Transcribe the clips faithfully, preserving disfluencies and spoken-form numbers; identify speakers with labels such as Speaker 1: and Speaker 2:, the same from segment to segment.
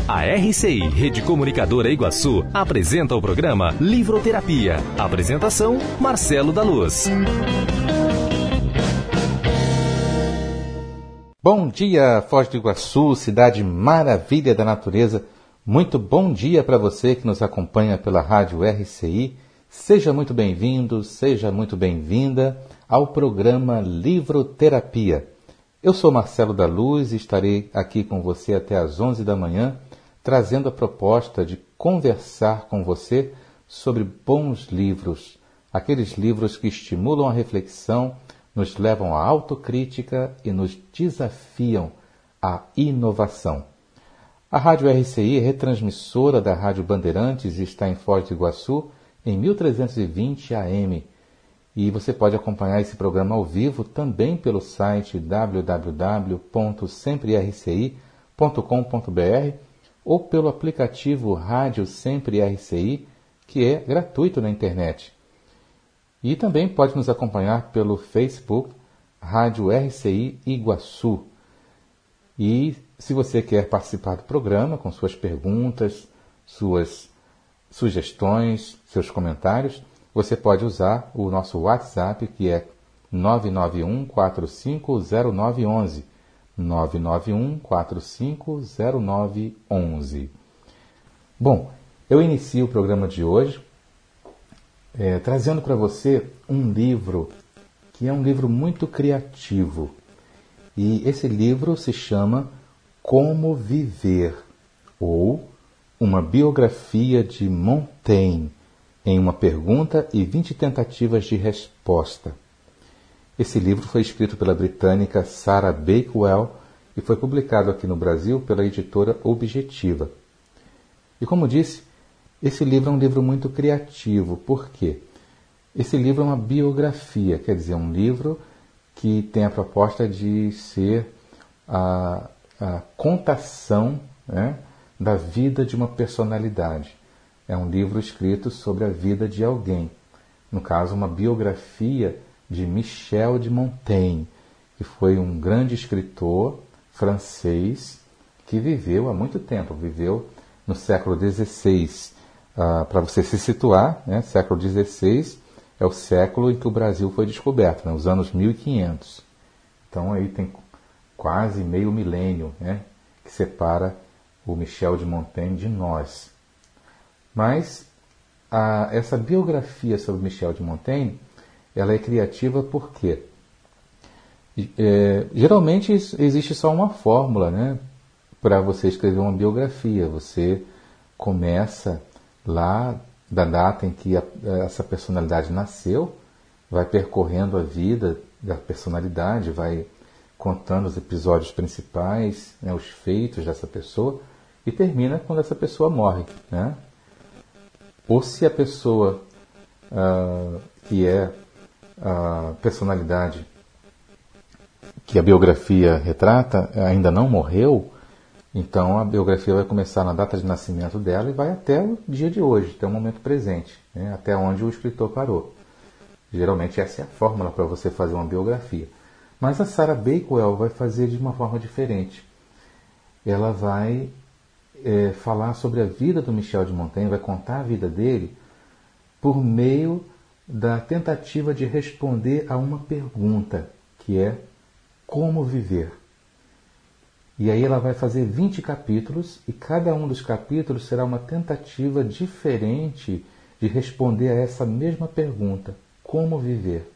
Speaker 1: A R C I, Rede Comunicadora Iguaçu, apresenta o programa Livroterapia. Apresentação, Marcelo da Luz.
Speaker 2: Bom dia, Foz do Iguaçu, cidade maravilha da natureza. Muito bom dia para você que nos acompanha pela Rádio R C I. Seja muito bem-vindo, seja muito bem-vinda ao programa Livroterapia. Eu sou Marcelo da Luz e estarei aqui com você até às onze da manhã, trazendo a proposta de conversar com você sobre bons livros, aqueles livros que estimulam a reflexão, nos levam à autocrítica e nos desafiam à inovação. A Rádio R C I é retransmissora da Rádio Bandeirantes e está em Foz do Iguaçu em mil trezentos e vinte A M. E você pode acompanhar esse programa ao vivo também pelo site w w w ponto sempre r c i ponto com ponto b r ou pelo aplicativo Rádio Sempre R C I, que é gratuito na internet. E também pode nos acompanhar pelo Facebook Rádio R C I Iguaçu. E se você quer participar do programa com suas perguntas, suas sugestões, seus comentários, você pode usar o nosso WhatsApp, que é nove nove um quatro cinco zero nove um um, nove nove um quatro cinco zero nove um um. Bom, eu inicio o programa de hoje é, trazendo para você um livro que é um livro muito criativo. E esse livro se chama Como Viver, ou Uma Biografia de Montaigne, em uma pergunta e vinte tentativas de resposta. Esse livro foi escrito pela britânica Sarah Bakewell e foi publicado aqui no Brasil pela editora Objetiva. E como disse, esse livro é um livro muito criativo. Por quê? Esse livro é uma biografia, quer dizer, um livro que tem a proposta de ser a, a contação, né, da vida de uma personalidade. É um livro escrito sobre a vida de alguém. No caso, uma biografia de Michel de Montaigne, que foi um grande escritor francês que viveu há muito tempo, viveu no século dezesseis. Ah, para você se situar, né, século dezesseis é o século em que o Brasil foi descoberto, né, os anos mil e quinhentos. Então aí tem quase meio milênio, né, que separa o Michel de Montaigne de nós. Mas a, essa biografia sobre Michel de Montaigne, ela é criativa porque é, geralmente existe só uma fórmula, né, para você escrever uma biografia. Você começa lá da data em que a, essa personalidade nasceu, vai percorrendo a vida da personalidade, vai contando os episódios principais, né, os feitos dessa pessoa, e termina quando essa pessoa morre, né? Ou se a pessoa uh, que é a personalidade que a biografia retrata ainda não morreu, então a biografia vai começar na data de nascimento dela e vai até o dia de hoje, até o momento presente, né? Até onde o escritor parou. Geralmente essa é a fórmula para você fazer uma biografia. Mas a Sarah Bakewell vai fazer de uma forma diferente. Ela vai É, falar sobre a vida do Michel de Montaigne, vai contar a vida dele por meio da tentativa de responder a uma pergunta, que é como viver. E aí ela vai fazer vinte capítulos, e cada um dos capítulos será uma tentativa diferente de responder a essa mesma pergunta, como viver.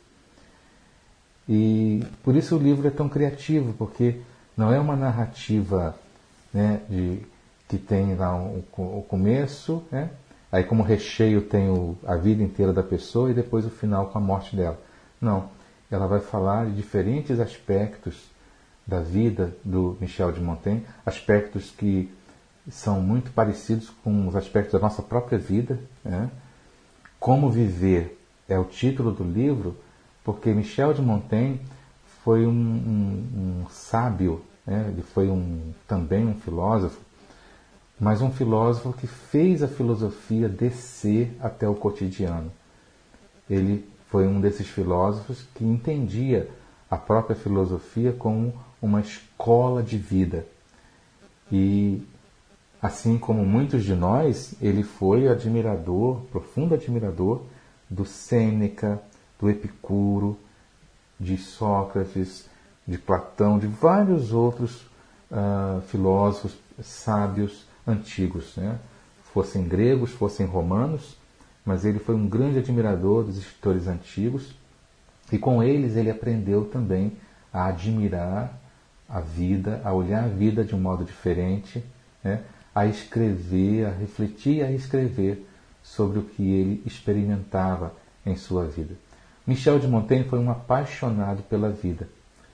Speaker 2: E por isso o livro é tão criativo, porque não é uma narrativa, né, de que tem lá o, o começo, né? Aí como recheio tem o, a vida inteira da pessoa e depois o final com a morte dela. Não, ela vai falar de diferentes aspectos da vida do Michel de Montaigne, aspectos que são muito parecidos com os aspectos da nossa própria vida, né? Como Viver é o título do livro, porque Michel de Montaigne foi um, um, um sábio, né? Ele foi um, também um filósofo, mas um filósofo que fez a filosofia descer até o cotidiano. Ele foi um desses filósofos que entendia a própria filosofia como uma escola de vida. E Assim como muitos de nós, ele foi admirador, profundo admirador do Sêneca, do Epicuro, de Sócrates, de Platão, de vários outros uh, filósofos, sábios antigos, né? Fossem gregos, fossem romanos, mas ele foi um grande admirador dos escritores antigos e com eles ele aprendeu também a admirar a vida, a olhar a vida de um modo diferente, né? A escrever, a refletir e a escrever sobre o que ele experimentava em sua vida. Michel de Montaigne foi um apaixonado pela vida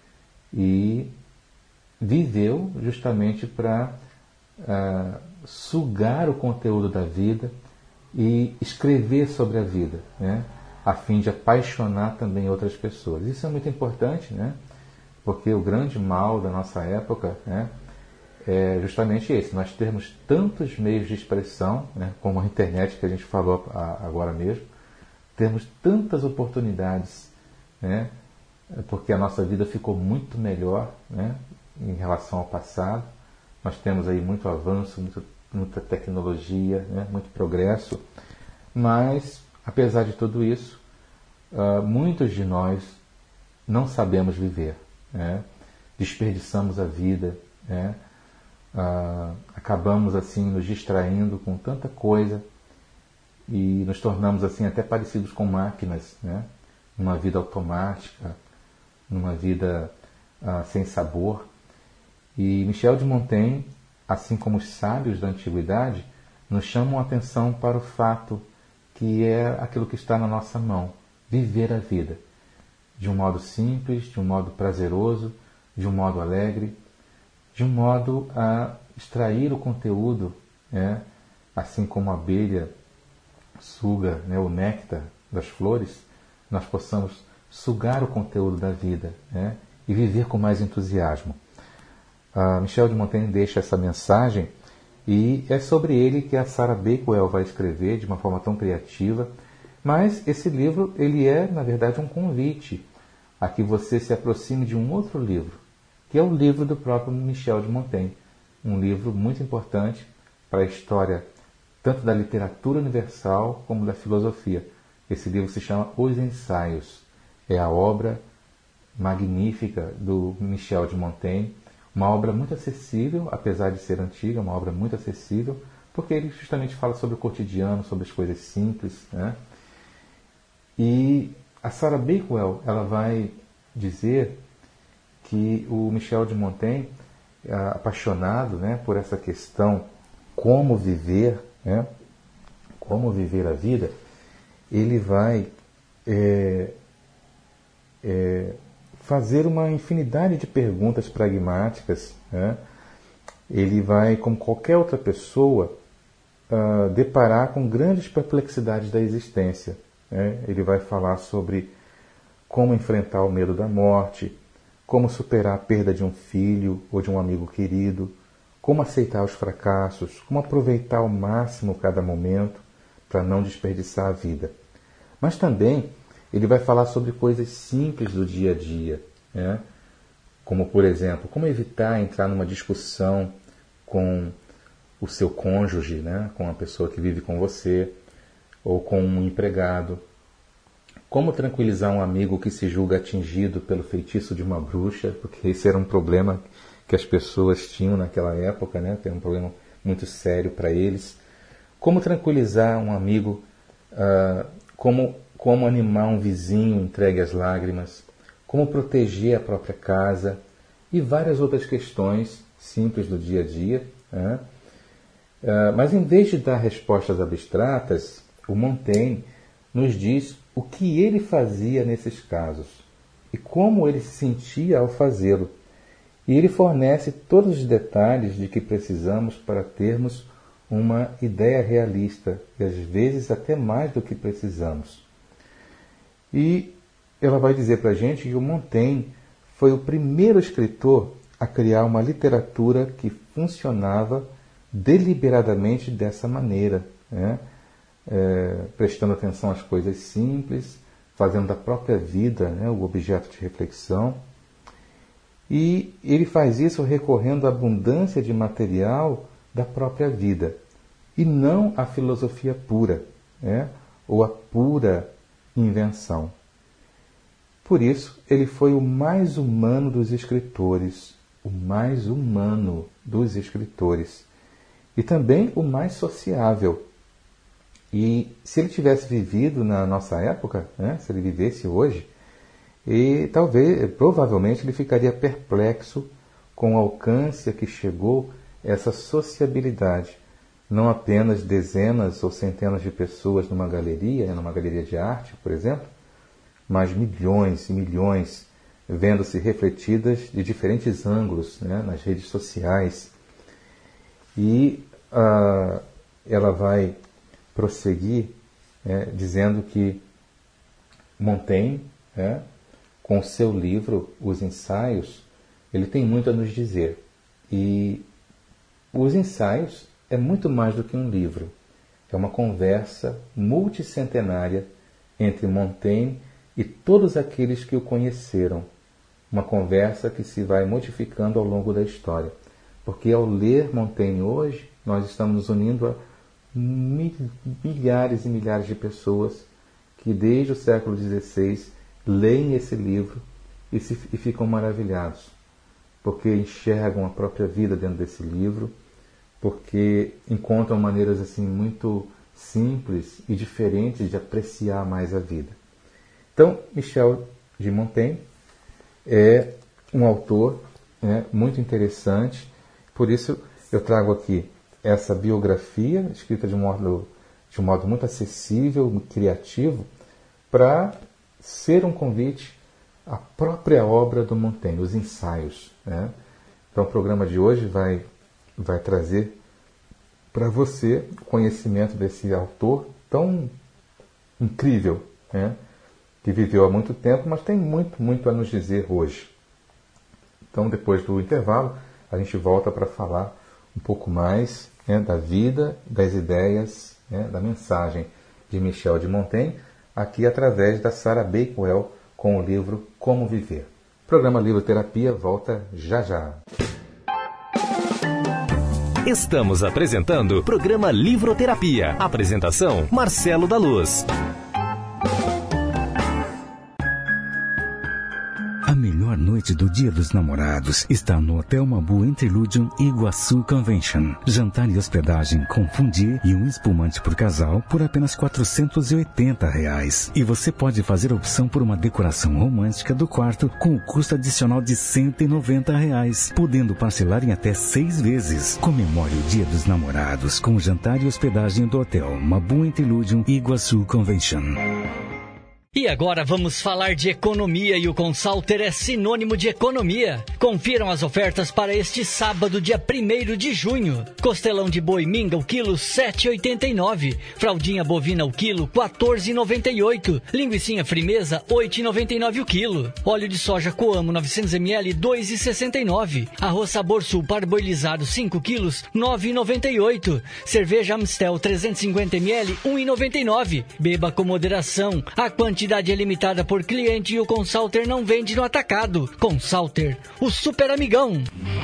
Speaker 2: e viveu justamente para uh, sugar o conteúdo da vida e escrever sobre a vida, né? A fim de apaixonar também outras pessoas. Isso é muito importante, né? Porque o grande mal da nossa época, né, é justamente esse. Nós temos tantos meios de expressão, né, como a internet que a gente falou agora mesmo, temos tantas oportunidades, né, porque a nossa vida ficou muito melhor, né, em relação ao passado. Nós temos aí muito avanço, muito, muita tecnologia, né, muito progresso, mas, apesar de tudo isso, uh, muitos de nós não sabemos viver, né? Desperdiçamos a vida, né? Uh, acabamos assim nos distraindo com tanta coisa e nos tornamos assim até parecidos com máquinas, né? Numa vida automática, numa vida uh, sem sabor. E Michel de Montaigne, assim como os sábios da antiguidade, nos chamam a atenção para o fato que é aquilo que está na nossa mão, viver a vida de um modo simples, de um modo prazeroso, de um modo alegre, de um modo a extrair o conteúdo, né? Assim como a abelha suga, né, o néctar das flores, nós possamos sugar o conteúdo da vida, né, e viver com mais entusiasmo. Uh, Michel de Montaigne deixa essa mensagem e é sobre ele que a Sarah Bakewell vai escrever de uma forma tão criativa, mas esse livro ele é, na verdade, um convite a que você se aproxime de um outro livro, que é o livro do próprio Michel de Montaigne, um livro muito importante para a história tanto da literatura universal como da filosofia. Esse livro se chama Os Ensaios. É a obra magnífica do Michel de Montaigne, uma obra muito acessível, apesar de ser antiga, uma obra muito acessível, porque ele justamente fala sobre o cotidiano, sobre as coisas simples, né? E a Sarah Bakewell, ela vai dizer que o Michel de Montaigne, apaixonado, né, por essa questão como viver, né, como viver a vida, ele vai é, é, fazer uma infinidade de perguntas pragmáticas, né? Ele vai, como qualquer outra pessoa, uh, deparar com grandes perplexidades da existência, né? Ele vai falar sobre como enfrentar o medo da morte, como superar a perda de um filho ou de um amigo querido, como aceitar os fracassos, como aproveitar ao máximo cada momento para não desperdiçar a vida. Mas também ele vai falar sobre coisas simples do dia a dia, né? Como, por exemplo, como evitar entrar numa discussão com o seu cônjuge, né? Com a pessoa que vive com você, ou com um empregado. Como tranquilizar um amigo que se julga atingido pelo feitiço de uma bruxa, porque esse era um problema que as pessoas tinham naquela época, né? Era um problema muito sério para eles. Como tranquilizar um amigo, uh, como, como animar um vizinho entregue às lágrimas, como proteger a própria casa e várias outras questões simples do dia a dia, né? Uh, mas em vez de dar respostas abstratas, o Montaigne nos diz o que ele fazia nesses casos e como ele se sentia ao fazê-lo. E ele fornece todos os detalhes de que precisamos para termos uma ideia realista, e às vezes até mais do que precisamos. E ela vai dizer para a gente que o Montaigne foi o primeiro escritor a criar uma literatura que funcionava deliberadamente dessa maneira, né? É, prestando atenção às coisas simples, fazendo da própria vida, né, o objeto de reflexão. E ele faz isso recorrendo à abundância de material da própria vida, e não a filosofia pura, né? Ou a pura invenção. Por isso, ele foi o mais humano dos escritores, o mais humano dos escritores, e também o mais sociável. E se ele tivesse vivido na nossa época, né? Se ele vivesse hoje, e talvez, provavelmente, ele ficaria perplexo com o alcance a que chegou essa sociabilidade. Não apenas dezenas ou centenas de pessoas numa galeria, numa galeria de arte, por exemplo, mas milhões e milhões vendo-se refletidas de diferentes ângulos, né, nas redes sociais. E ah, ela vai prosseguir, né, dizendo que Montaigne, né, com o seu livro Os Ensaios, ele tem muito a nos dizer. E Os Ensaios é muito mais do que um livro. É uma conversa multicentenária entre Montaigne e todos aqueles que o conheceram. Uma conversa que se vai modificando ao longo da história. Porque ao ler Montaigne hoje, nós estamos nos unindo a milhares e milhares de pessoas que desde o século dezesseis leem esse livro e, se, e ficam maravilhados. Porque enxergam a própria vida dentro desse livro, porque encontram maneiras assim muito simples e diferentes de apreciar mais a vida. Então, Michel de Montaigne é um autor, né, muito interessante, por isso eu trago aqui essa biografia, escrita de um modo, de um modo muito acessível, criativo, para ser um convite à própria obra do Montaigne, os ensaios, né? Então, o programa de hoje vai vai trazer para você o conhecimento desse autor tão incrível, né? Que viveu há muito tempo, mas tem muito, muito a nos dizer hoje. Então, depois do intervalo, a gente volta para falar um pouco mais, né, da vida, das ideias, né, da mensagem de Michel de Montaigne, aqui através da Sarah Bakewell, com o livro Como Viver. O programa Livroterapia volta já já.
Speaker 1: Estamos apresentando o programa Livroterapia. Apresentação, Marcelo da Luz.
Speaker 3: A melhor noite do Dia dos Namorados está no Hotel Mabu Interludium Iguaçu Convention. Jantar e hospedagem com fundir e um espumante por casal por apenas quatrocentos e oitenta reais. E você pode fazer a opção por uma decoração romântica do quarto com o custo adicional de cento e noventa reais, podendo parcelar em até seis vezes. Comemore o Dia dos Namorados com o jantar e hospedagem do Hotel Mabu Interludium Iguaçu Convention.
Speaker 4: E agora vamos falar de economia, e o Consalter é sinônimo de economia. Confiram as ofertas para este sábado, dia primeiro de junho. Costelão de boi minga, o quilo sete reais e oitenta e nove centavos. Fraldinha bovina, o quilo quatorze reais e noventa e oito centavos. Linguicinha frimeza, oito reais e noventa e nove centavos o quilo. Óleo de soja Coamo, novecentos mililitros, dois reais e sessenta e nove centavos. Arroz Sabor Sul parboilizado, cinco quilos, nove reais e noventa e oito centavos. Cerveja Amstel, trezentos e cinquenta mililitros, um real e noventa e nove centavos. Beba com moderação. A quantidade Quantidade é limitada por cliente e o Consalter não vende no atacado. Consalter, o super amigão.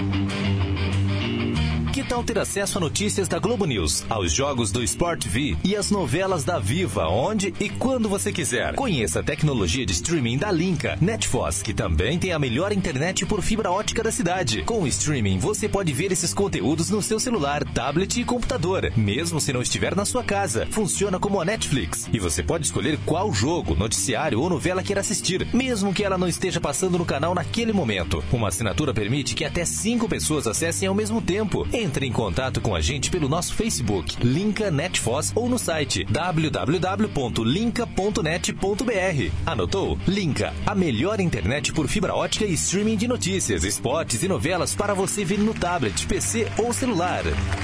Speaker 1: Que tal ter acesso a notícias da Globo News, aos jogos do Sport V e às novelas da Viva, onde e quando você quiser? Conheça a tecnologia de streaming da Linka NetFoz, que também tem a melhor internet por fibra ótica da cidade. Com o streaming, você pode ver esses conteúdos no seu celular, tablet e computador, mesmo se não estiver na sua casa. Funciona como a Netflix, e você pode escolher qual jogo, noticiário ou novela quer assistir, mesmo que ela não esteja passando no canal naquele momento. Uma assinatura permite que até cinco pessoas acessem ao mesmo tempo. Entre em contato com a gente pelo nosso Facebook, Linka NetFoz, ou no site w w w ponto linka ponto net ponto b r. Anotou? Linka, a melhor internet por fibra ótica e streaming de notícias, esportes e novelas para você ver no tablet, P C ou celular.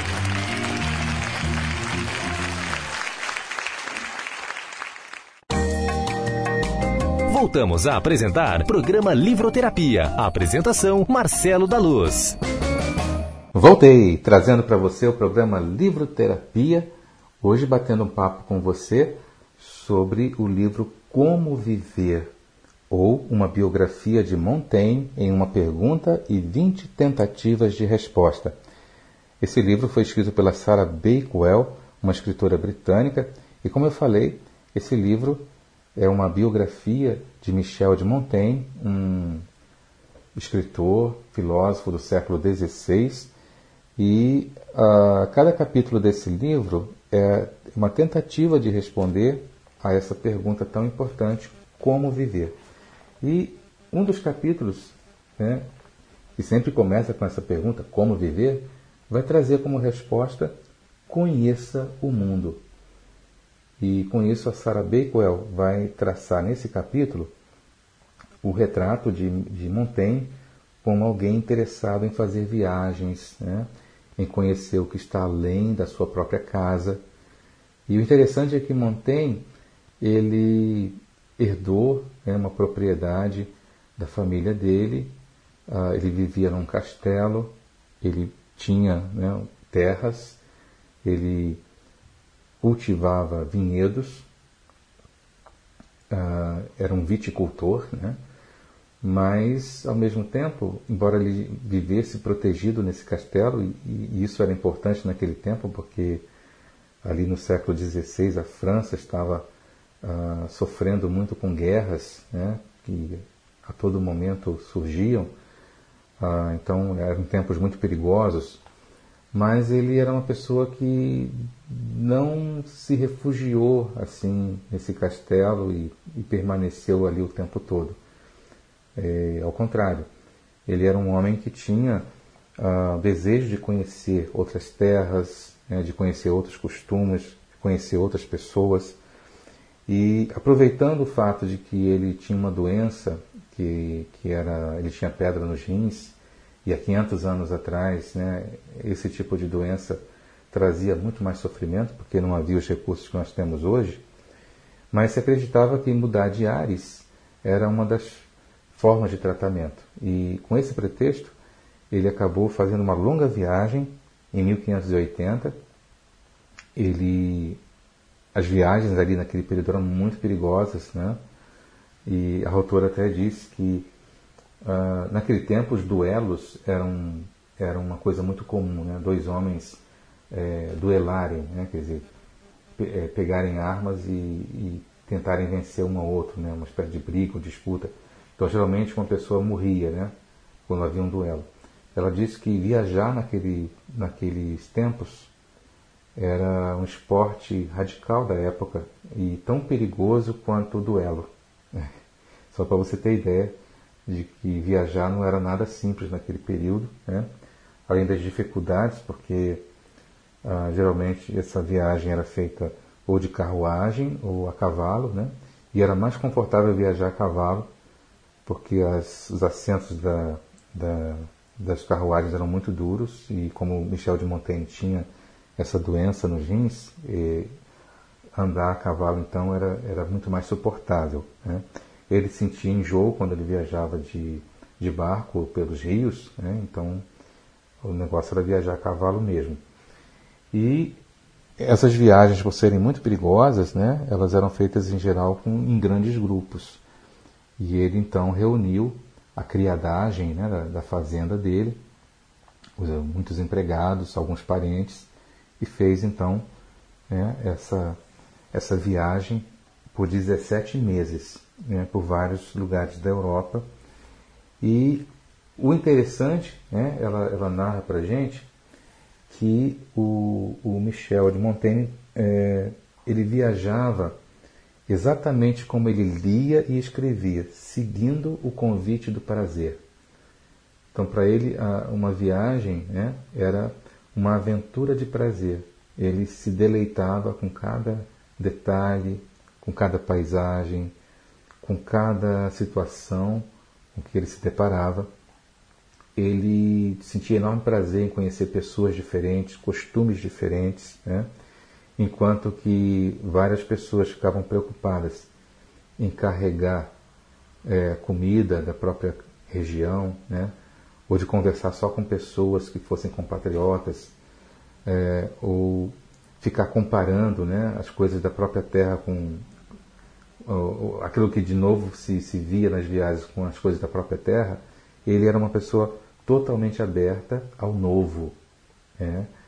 Speaker 1: Voltamos a apresentar programa Livroterapia. Apresentação, Marcelo da Luz.
Speaker 2: Voltei, trazendo para você o programa Livroterapia, hoje batendo um papo com você sobre o livro Como Viver, ou uma biografia de Montaigne em uma pergunta e vinte tentativas de resposta. Esse livro foi escrito pela Sarah Bakewell, uma escritora britânica, e como eu falei, esse livro é uma biografia de Michel de Montaigne, um escritor, filósofo do século dezesseis, e uh, cada capítulo desse livro é uma tentativa de responder a essa pergunta tão importante, como viver. E um dos capítulos, né, que sempre começa com essa pergunta, como viver, vai trazer como resposta, conheça o mundo. E com isso a Sarah Bakewell vai traçar nesse capítulo o retrato de, de Montaigne como alguém interessado em fazer viagens, né, em conhecer o que está além da sua própria casa. E o interessante é que Montaigne, ele herdou, né, uma propriedade da família dele, uh, ele vivia num castelo, ele tinha, né, terras, ele cultivava vinhedos, uh, era um viticultor, né? Mas, ao mesmo tempo, embora ele vivesse protegido nesse castelo, e, e isso era importante naquele tempo, porque ali no século dezesseis a França estava uh, sofrendo muito com guerras, né, que a todo momento surgiam, uh, então eram tempos muito perigosos, mas ele era uma pessoa que não se refugiou assim nesse castelo e, e permaneceu ali o tempo todo. É, ao contrário, ele era um homem que tinha uh, desejo de conhecer outras terras, né, de conhecer outros costumes, de conhecer outras pessoas. E aproveitando o fato de que ele tinha uma doença, que, que era, ele tinha pedra nos rins, e há quinhentos anos atrás, né, esse tipo de doença trazia muito mais sofrimento, porque não havia os recursos que nós temos hoje, mas se acreditava que mudar de ares era uma das formas de tratamento. E com esse pretexto, ele acabou fazendo uma longa viagem em mil quinhentos e oitenta. Ele, as viagens ali naquele período eram muito perigosas, né? E a autora até disse que uh, naquele tempo os duelos eram, eram uma coisa muito comum, né? Dois homens é, duelarem, né? Quer dizer, pe- é, pegarem armas e, e tentarem vencer um ao outro, né? Uma espécie de briga ou disputa. Então, geralmente, uma pessoa morria, né, quando havia um duelo. Ela disse que viajar naquele, naqueles tempos era um esporte radical da época e tão perigoso quanto o duelo. Só para você ter ideia de que viajar não era nada simples naquele período, né? Além das dificuldades, porque ah, geralmente essa viagem era feita ou de carruagem ou a cavalo, né? E era mais confortável viajar a cavalo, porque as, os assentos da, da, das carruagens eram muito duros, e como Michel de Montaigne tinha essa doença nos rins, e andar a cavalo então era, era muito mais suportável, né? Ele sentia enjoo quando ele viajava de, de barco pelos rios, né? Então o negócio era viajar a cavalo mesmo. E essas viagens, por serem muito perigosas, né, elas eram feitas em geral com, em grandes grupos. E ele então reuniu a criadagem, né, da, da fazenda dele, muitos empregados, alguns parentes, e fez então, né, essa, essa viagem por dezessete meses, né, por vários lugares da Europa. E o interessante, né, ela, ela narra para a gente que o, o Michel de Montaigne é, ele viajava exatamente como ele lia e escrevia, seguindo o convite do prazer. Então, para ele, uma viagem, né, era uma aventura de prazer. Ele se deleitava com cada detalhe, com cada paisagem, com cada situação com que ele se deparava. Ele sentia enorme prazer em conhecer pessoas diferentes, costumes diferentes, né? Enquanto que várias pessoas ficavam preocupadas em carregar é, comida da própria região, né? Ou de conversar só com pessoas que fossem compatriotas, é, ou ficar comparando, né, as coisas da própria terra com ou, ou, aquilo que de novo se, se via nas viagens com as coisas da própria terra. Ele era uma pessoa totalmente aberta ao novo, né?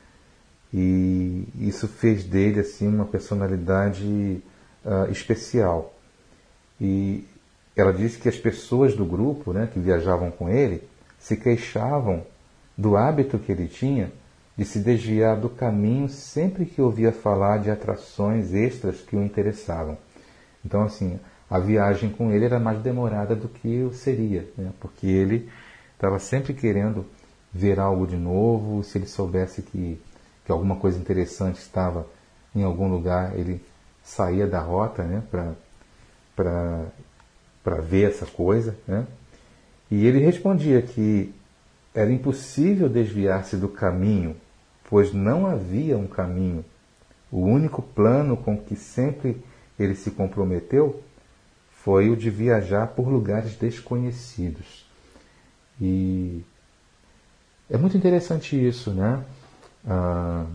Speaker 2: isso fez dele assim uma personalidade uh, especial. E ela disse que as pessoas do grupo, né, que viajavam com ele, se queixavam do hábito que ele tinha de se desviar do caminho sempre que ouvia falar de atrações extras que o interessavam. Então, assim, a viagem com ele era mais demorada do que seria, né? Porque ele estava sempre querendo ver algo de novo. Se ele soubesse que, que alguma coisa interessante estava em algum lugar, ele saía da rota, né? para para ver essa coisa, né? E ele respondia que era impossível desviar-se do caminho, pois não havia um caminho. O único plano com que sempre ele se comprometeu foi o de viajar por lugares desconhecidos. E é muito interessante isso, né? A,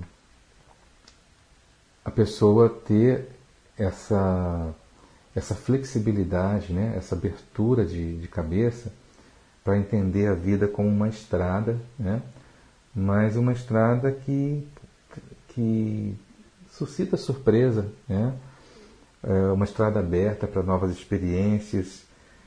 Speaker 2: a pessoa ter essa, essa flexibilidade, né? Essa abertura de, de cabeça para entender a vida como uma estrada, né? Mas uma estrada que, que suscita surpresa, né? É uma estrada aberta para novas experiências,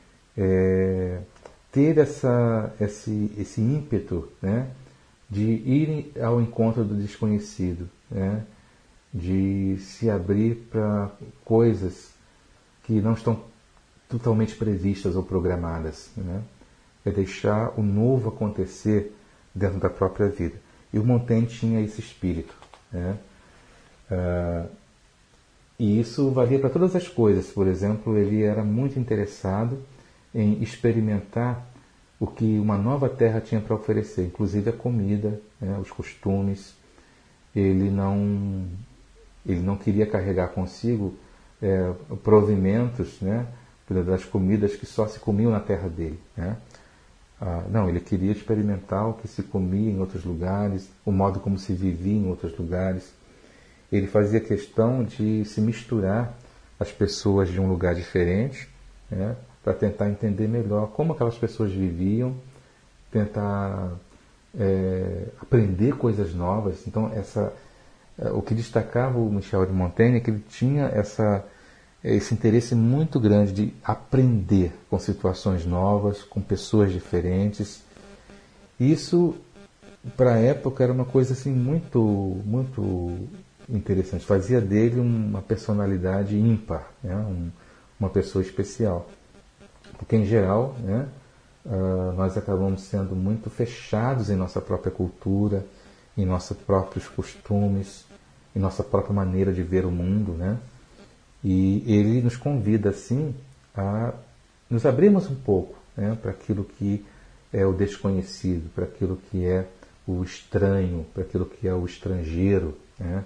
Speaker 2: é, ter essa, esse, esse ímpeto, né, de ir ao encontro do desconhecido, né, de se abrir para coisas que não estão totalmente previstas ou programadas, né, é deixar o novo acontecer dentro da própria vida. E o Montaigne tinha esse espírito, né. Uh, E isso valia para todas as coisas. Por exemplo, ele era muito interessado em experimentar o que uma nova terra tinha para oferecer, inclusive a comida, né, os costumes. Ele não, ele não queria carregar consigo é, provimentos, né, das comidas que só se comiam na terra dele, né. Ah, não, ele queria experimentar o que se comia em outros lugares, o modo como se vivia em outros lugares. Ele fazia questão de se misturar às pessoas de um lugar diferente, né, para tentar entender melhor como aquelas pessoas viviam, tentar é, aprender coisas novas. Então, essa, o que destacava o Michel de Montaigne é que ele tinha essa, esse interesse muito grande de aprender com situações novas, com pessoas diferentes. Isso, para a época, era uma coisa assim, muito, muito interessante, fazia dele uma personalidade ímpar, né? um, uma pessoa especial. Porque, em geral, né, uh, nós acabamos sendo muito fechados em nossa própria cultura, em nossos próprios costumes, em nossa própria maneira de ver o mundo, né? E ele nos convida, assim, a nos abrirmos um pouco, né, para aquilo que é o desconhecido, para aquilo que é o estranho, para aquilo que é o estrangeiro, né?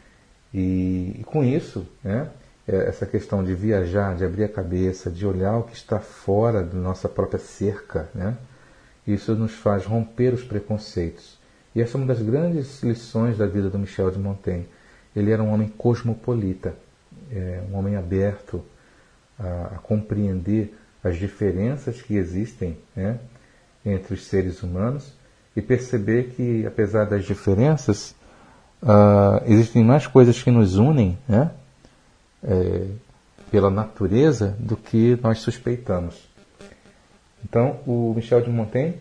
Speaker 2: E, e com isso, né, essa questão de viajar, de abrir a cabeça, de olhar o que está fora da nossa própria cerca, né, isso nos faz romper os preconceitos. E essa é uma das grandes lições da vida do Michel de Montaigne. Ele era um homem cosmopolita, é, um homem aberto a, a compreender as diferenças que existem, né, entre os seres humanos e perceber que, apesar das diferenças, Uh, existem mais coisas que nos unem, né, é, pela natureza do que nós suspeitamos. Então, o Michel de Montaigne,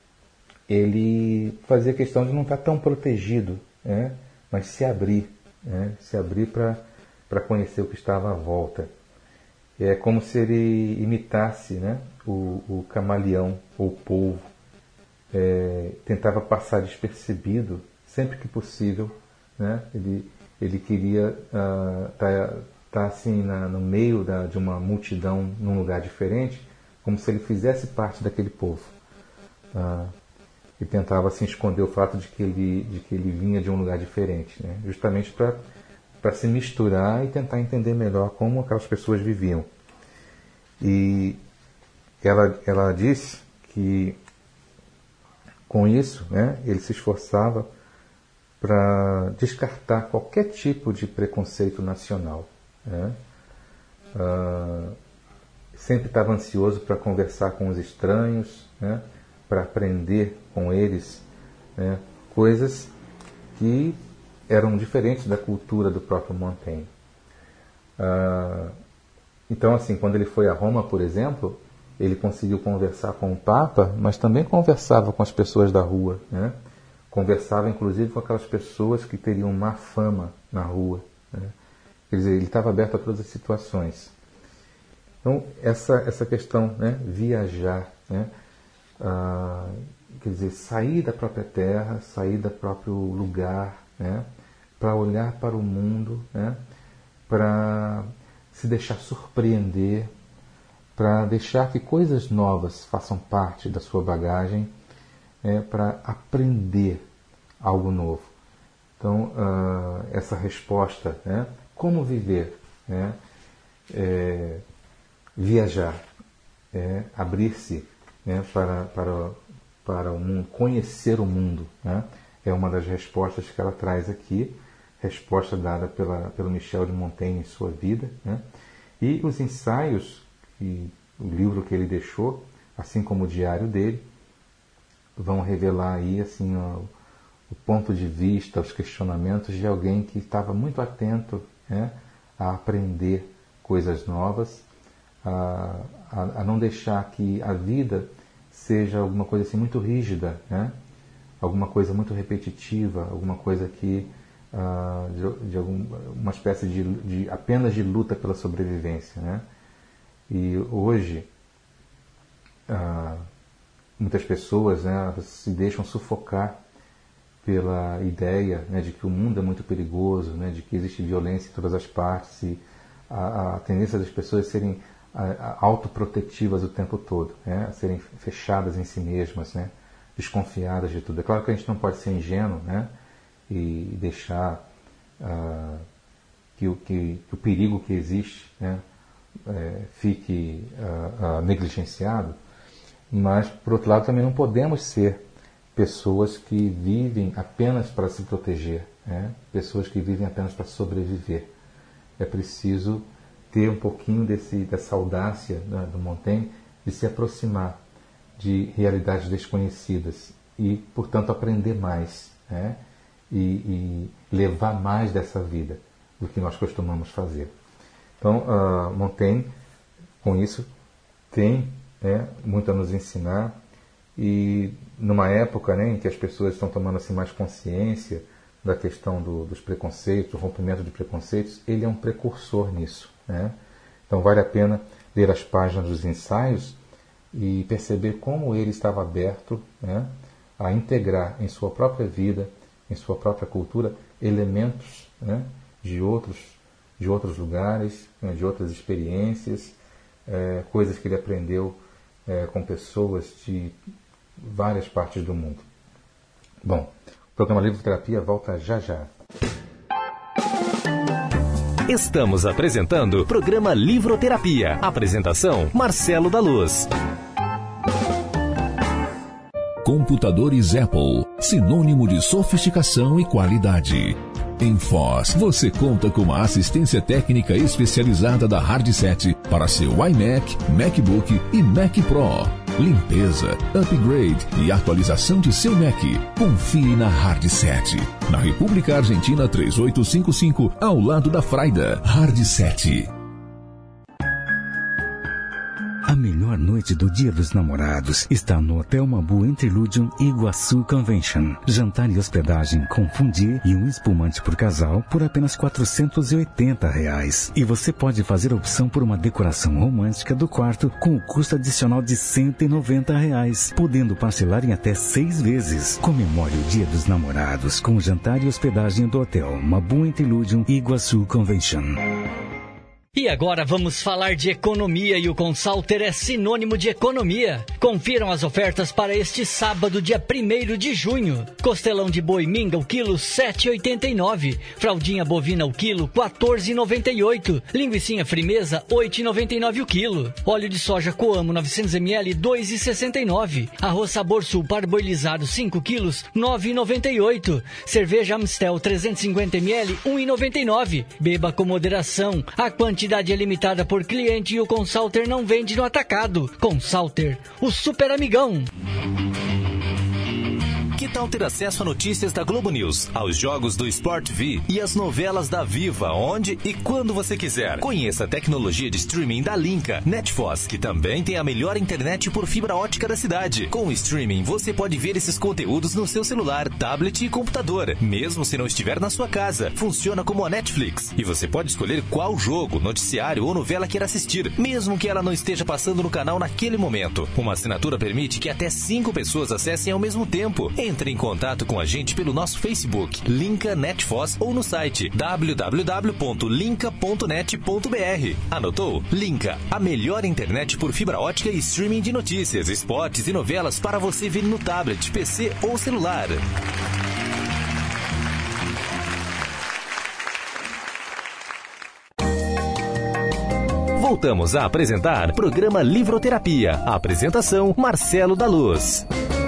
Speaker 2: ele fazia questão de não estar tão protegido, né, mas se abrir, né, se abrir para conhecer o que estava à volta. É como se ele imitasse, né, o, o camaleão ou o polvo, é, tentava passar despercebido sempre que possível. Né? Ele, ele queria estar uh, tá, tá, assim, na, no meio da, de uma multidão num lugar diferente, como se ele fizesse parte daquele povo. Uh, e tentava assim, esconder o fato de que ele, de que ele vinha de um lugar diferente, né? Justamente para se misturar e tentar entender melhor como aquelas pessoas viviam. E ela, ela disse que com isso, né, ele se esforçava para descartar qualquer tipo de preconceito nacional, né? Uh, sempre estava ansioso para conversar com os estranhos, né? Para aprender com eles, né, coisas que eram diferentes da cultura do próprio Montaigne. Ah, então, assim, quando ele foi a Roma, por exemplo, ele conseguiu conversar com o Papa, mas também conversava com as pessoas da rua, né? Conversava, inclusive, com aquelas pessoas que teriam má fama na rua, né? Quer dizer, ele estava aberto a todas as situações. Então, essa, essa questão, né? Viajar, né? Ah, quer dizer, sair da própria terra, sair do próprio lugar, né? Para olhar para o mundo, né? Para se deixar surpreender, para deixar que coisas novas façam parte da sua bagagem, é, para aprender algo novo. Então, uh, essa resposta, né? Como viver, né? É, viajar, é, abrir-se, né? para, para, para o mundo, conhecer o mundo, né? É uma das respostas que ela traz aqui, resposta dada pela, pelo Michel de Montaigne em sua vida, né? E os ensaios, que, o livro que ele deixou, assim como o diário dele, vão revelar aí assim, o, o ponto de vista, os questionamentos de alguém que estava muito atento, né, a aprender coisas novas, a, a, a não deixar que a vida seja alguma coisa assim muito rígida, né? Alguma coisa muito repetitiva, alguma coisa que Uh, de, de algum, uma espécie de, de apenas de luta pela sobrevivência, né? E hoje uh, muitas pessoas, né, se deixam sufocar pela ideia, né, de que o mundo é muito perigoso, né, de que existe violência em todas as partes, e a, a tendência das pessoas serem a, a autoprotetivas o tempo todo, né, a serem fechadas em si mesmas, né, desconfiadas de tudo. É claro que a gente não pode ser ingênuo, né, e deixar uh, que, o, que, que o perigo que existe, né, é, fique uh, uh, negligenciado, mas, por outro lado, também não podemos ser pessoas que vivem apenas para se proteger, né, pessoas que vivem apenas para sobreviver. É preciso ter um pouquinho desse, dessa audácia, né, do Montaigne, de se aproximar de realidades desconhecidas e, portanto, aprender mais, né, E, e levar mais dessa vida do que nós costumamos fazer. Então, uh, Montaigne, com isso, tem, né, muito a nos ensinar, e numa época, né, em que as pessoas estão tomando assim, mais consciência da questão do, dos preconceitos, do rompimento de preconceitos, ele é um precursor nisso, né? Então vale a pena ler as páginas dos ensaios e perceber como ele estava aberto, né, a integrar em sua própria vida, em sua própria cultura, elementos, né, de, outros, de outros lugares, né, de outras experiências, é, coisas que ele aprendeu é, com pessoas de várias partes do mundo. Bom, o programa Livroterapia volta já já.
Speaker 1: Estamos apresentando o programa Livroterapia. Apresentação, Marcelo da Luz.
Speaker 5: Computadores Apple, sinônimo de sofisticação e qualidade. Em Foz, você conta com uma assistência técnica especializada da Hardset para seu iMac, MacBook e Mac Pro. Limpeza, upgrade e atualização de seu Mac. Confie na Hardset. Na República Argentina três oito cinco cinco, ao lado da Fraida. Hardset.
Speaker 3: A melhor noite do Dia dos Namorados está no Hotel Mabu Interludium Iguaçu Convention. Jantar e hospedagem com fondue e um espumante por casal por apenas quatrocentos e oitenta reais. E você pode fazer a opção por uma decoração romântica do quarto com o custo adicional de cento e noventa reais, podendo parcelar em até seis vezes. Comemore o Dia dos Namorados com jantar e hospedagem do Hotel Mabu Interludium Iguaçu Convention.
Speaker 4: E agora vamos falar de economia, e o Consalter é sinônimo de economia. Confiram as ofertas para este sábado, dia primeiro de junho. Costelão de boi minga, o quilo sete reais e oitenta e nove centavos. Fraldinha bovina, o quilo quatorze reais e noventa e oito centavos. Linguicinha frimeza, oito reais e noventa e nove centavos o quilo. Óleo de soja Coamo, novecentos mililitros, dois reais e sessenta e nove centavos. Arroz Sabor Sul parboilizado, cinco quilos, nove reais e noventa e oito centavos. Cerveja Amstel, trezentos e cinquenta mililitros, um real e noventa e nove centavos. Beba com moderação. A quantidade Quantidade é limitada por cliente e o Consalter não vende no atacado. Consalter, o super amigão.
Speaker 1: Que tal ter acesso a notícias da Globo News, aos jogos do Sport V e às novelas da Viva, onde e quando você quiser? Conheça a tecnologia de streaming da Linka Netfos, que também tem a melhor internet por fibra ótica da cidade. Com o streaming, você pode ver esses conteúdos no seu celular, tablet e computador, mesmo se não estiver na sua casa. Funciona como a Netflix e você pode escolher qual jogo, noticiário ou novela quer assistir, mesmo que ela não esteja passando no canal naquele momento. Uma assinatura permite que até cinco pessoas acessem ao mesmo tempo. Entre em contato com a gente pelo nosso Facebook, Linka Netfos, ou no site w w w ponto linka ponto net ponto b r. Anotou? Linka, a melhor internet por fibra ótica e streaming de notícias, esportes e novelas para você ver no tablet, P C ou celular. Voltamos a apresentar programa Livroterapia. A apresentação, Marcelo da Luz.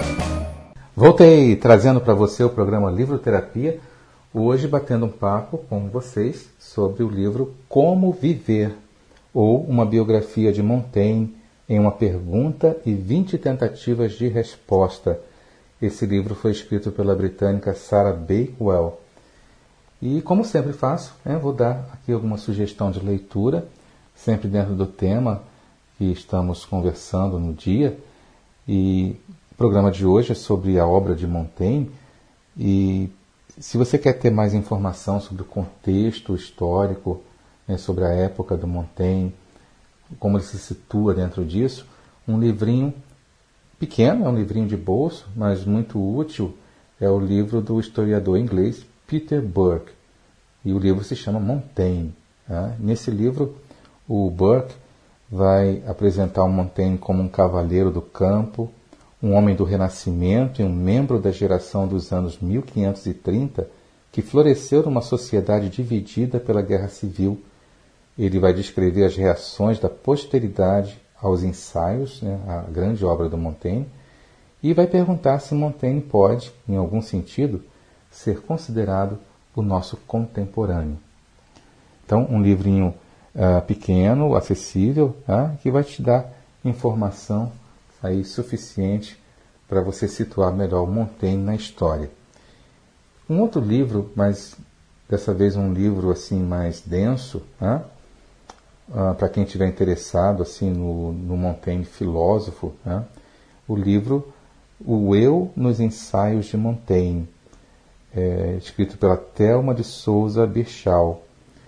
Speaker 2: Voltei trazendo para você o programa Livroterapia, hoje batendo um papo com vocês sobre o livro Como Viver, ou uma biografia de Montaigne em uma pergunta e vinte tentativas de resposta. Esse livro foi escrito pela britânica Sarah Bakewell. E como sempre faço, né, vou dar aqui alguma sugestão de leitura, sempre dentro do tema que estamos conversando no dia. E o programa de hoje é sobre a obra de Montaigne. E se você quer ter mais informação sobre o contexto histórico, né, sobre a época do Montaigne, como ele se situa dentro disso, um livrinho pequeno, é um livrinho de bolso, mas muito útil, é o livro do historiador inglês Peter Burke. E o livro se chama Montaigne. Tá? Nesse livro, o Burke vai apresentar o Montaigne como um cavaleiro do campo, um homem do Renascimento e um membro da geração dos anos mil quinhentos e trinta que floresceu numa sociedade dividida pela Guerra Civil. Ele vai descrever as reações da posteridade aos ensaios, né, a grande obra do Montaigne, e vai perguntar se Montaigne pode, em algum sentido, ser considerado o nosso contemporâneo. Então, um livrinho uh, pequeno, acessível, tá, que vai te dar informação aí suficiente para você situar melhor o Montaigne na história. Um outro livro, mas dessa vez um livro assim mais denso, né? uh, para quem estiver interessado assim no, no Montaigne filósofo, né? O livro O Eu nos Ensaios de Montaigne, é, escrito pela Thelma de Souza Birchall.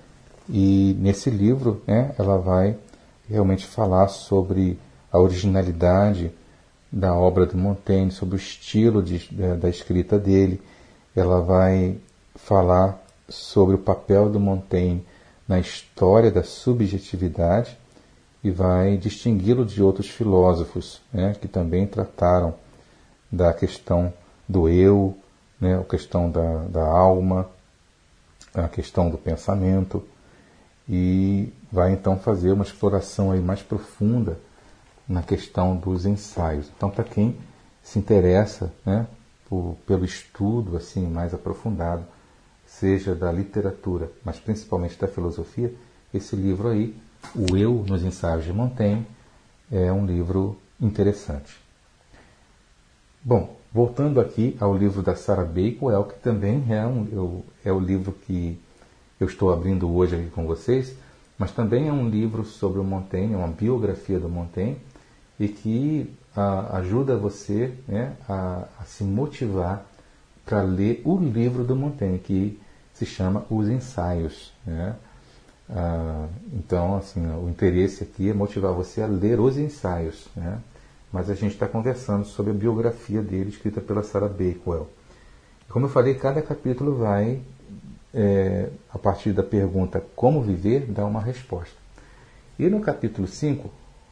Speaker 2: E nesse livro, né, ela vai realmente falar sobre a originalidade da obra do Montaigne, sobre o estilo de, da, da escrita dele. Ela vai falar sobre o papel do Montaigne na história da subjetividade e vai distingui-lo de outros filósofos, né, que também trataram da questão do eu, né, a questão da, da alma, a questão do pensamento, e vai então fazer uma exploração aí mais profunda na questão dos ensaios. Então, para quem se interessa, né, por, pelo estudo assim mais aprofundado, seja da literatura, mas principalmente da filosofia, esse livro aí, O Eu nos Ensaios de Montaigne, é um livro interessante. Bom, voltando aqui ao livro da Sarah Bakewell, que também é, um, é o livro que eu estou abrindo hoje aqui com vocês, mas também é um livro sobre o Montaigne, uma biografia do Montaigne, e que a, ajuda você, né, a, a se motivar para ler o livro do Montaigne, que se chama Os Ensaios. Né? Ah, então, assim, o interesse aqui é motivar você a ler os ensaios, né? Mas a gente está conversando sobre a biografia dele, escrita pela Sarah Bakewell. Como eu falei, cada capítulo vai, é, a partir da pergunta como viver, dar uma resposta. E no capítulo cinco,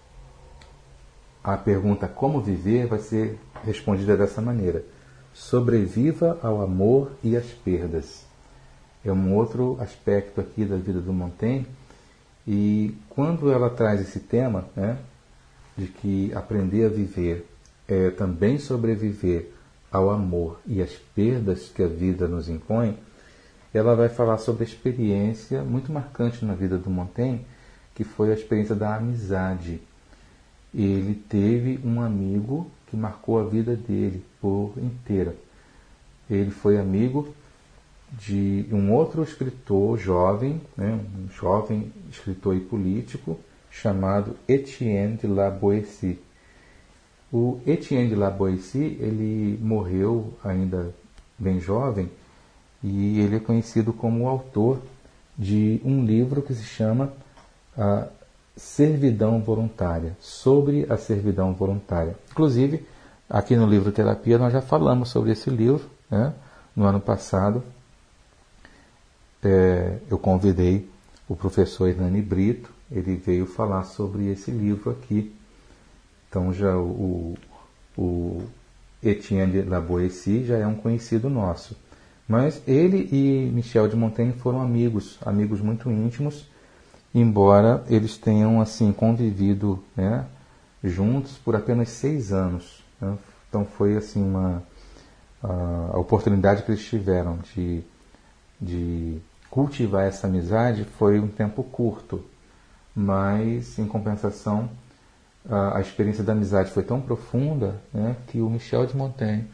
Speaker 2: a pergunta como viver vai ser respondida dessa maneira: sobreviva ao amor e às perdas. É um outro aspecto aqui da vida do Montaigne, e quando ela traz esse tema, né, de que aprender a viver é também sobreviver ao amor e às perdas que a vida nos impõe, ela vai falar sobre a experiência muito marcante na vida do Montaigne, que foi a experiência da amizade. Ele teve um amigo que marcou a vida dele por inteira. ele foi amigo de um outro escritor jovem, né, um jovem escritor e político, chamado Etienne de la Boétie. O Etienne de la Boétie, ele morreu ainda bem jovem, e ele é conhecido como o autor de um livro que se chama a Servidão Voluntária, sobre a servidão voluntária. Inclusive, aqui no livro Terapia, nós já falamos sobre esse livro, né? No ano passado, é, eu convidei o professor Hernani Brito, ele veio falar sobre esse livro aqui. Então, já o, o Etienne de la Boétie já é um conhecido nosso. Mas ele e Michel de Montaigne foram amigos, amigos muito íntimos, embora eles tenham assim convivido, né, juntos por apenas seis anos. Né? Então foi assim uma a, a oportunidade que eles tiveram de, de cultivar essa amizade foi um tempo curto, mas em compensação a, a experiência da amizade foi tão profunda, né, que o Michel de Montaigne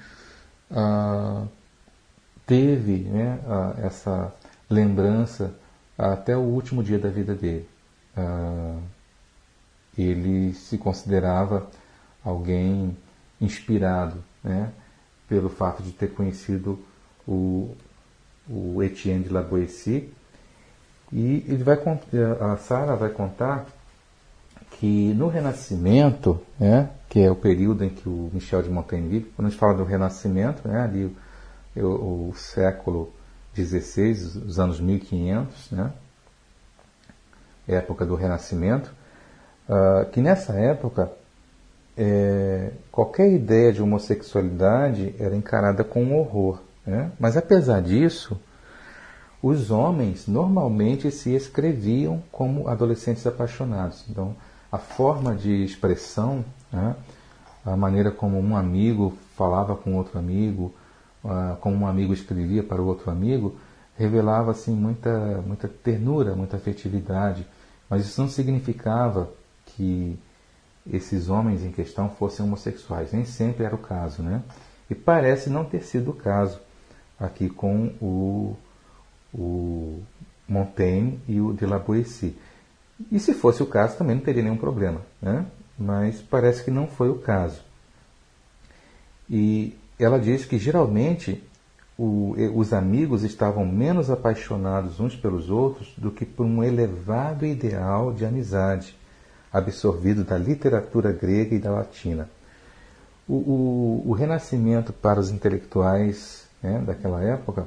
Speaker 2: a, teve, né, a, essa lembrança até o último dia da vida dele. Uh, ele se considerava alguém inspirado, né, pelo fato de ter conhecido o, o Etienne de la Boétie. E ele vai, a Sara vai contar que no Renascimento, né, que é o período em que o Michel de Montaigne vive, quando a gente fala do Renascimento, né, ali o, o, o século dezesseis, os anos mil e quinhentos, né? Época do Renascimento, uh, que nessa época é, qualquer ideia de homossexualidade era encarada com horror, né? Mas apesar disso, os homens normalmente se escreviam como adolescentes apaixonados. Então, a forma de expressão, né? A maneira como um amigo falava com outro amigo, Uh, como um amigo escrevia para o outro amigo, revelava assim, muita, muita ternura, muita afetividade. Mas isso não significava que esses homens em questão fossem homossexuais. Nem sempre era o caso, né? E parece não ter sido o caso aqui com o, o Montaigne e o de la Boétie. E se fosse o caso, também não teria nenhum problema, né? Mas parece que não foi o caso. E ela diz que geralmente o, os amigos estavam menos apaixonados uns pelos outros do que por um elevado ideal de amizade, absorvido da literatura grega e da latina. O, o, o Renascimento para os intelectuais, né, daquela época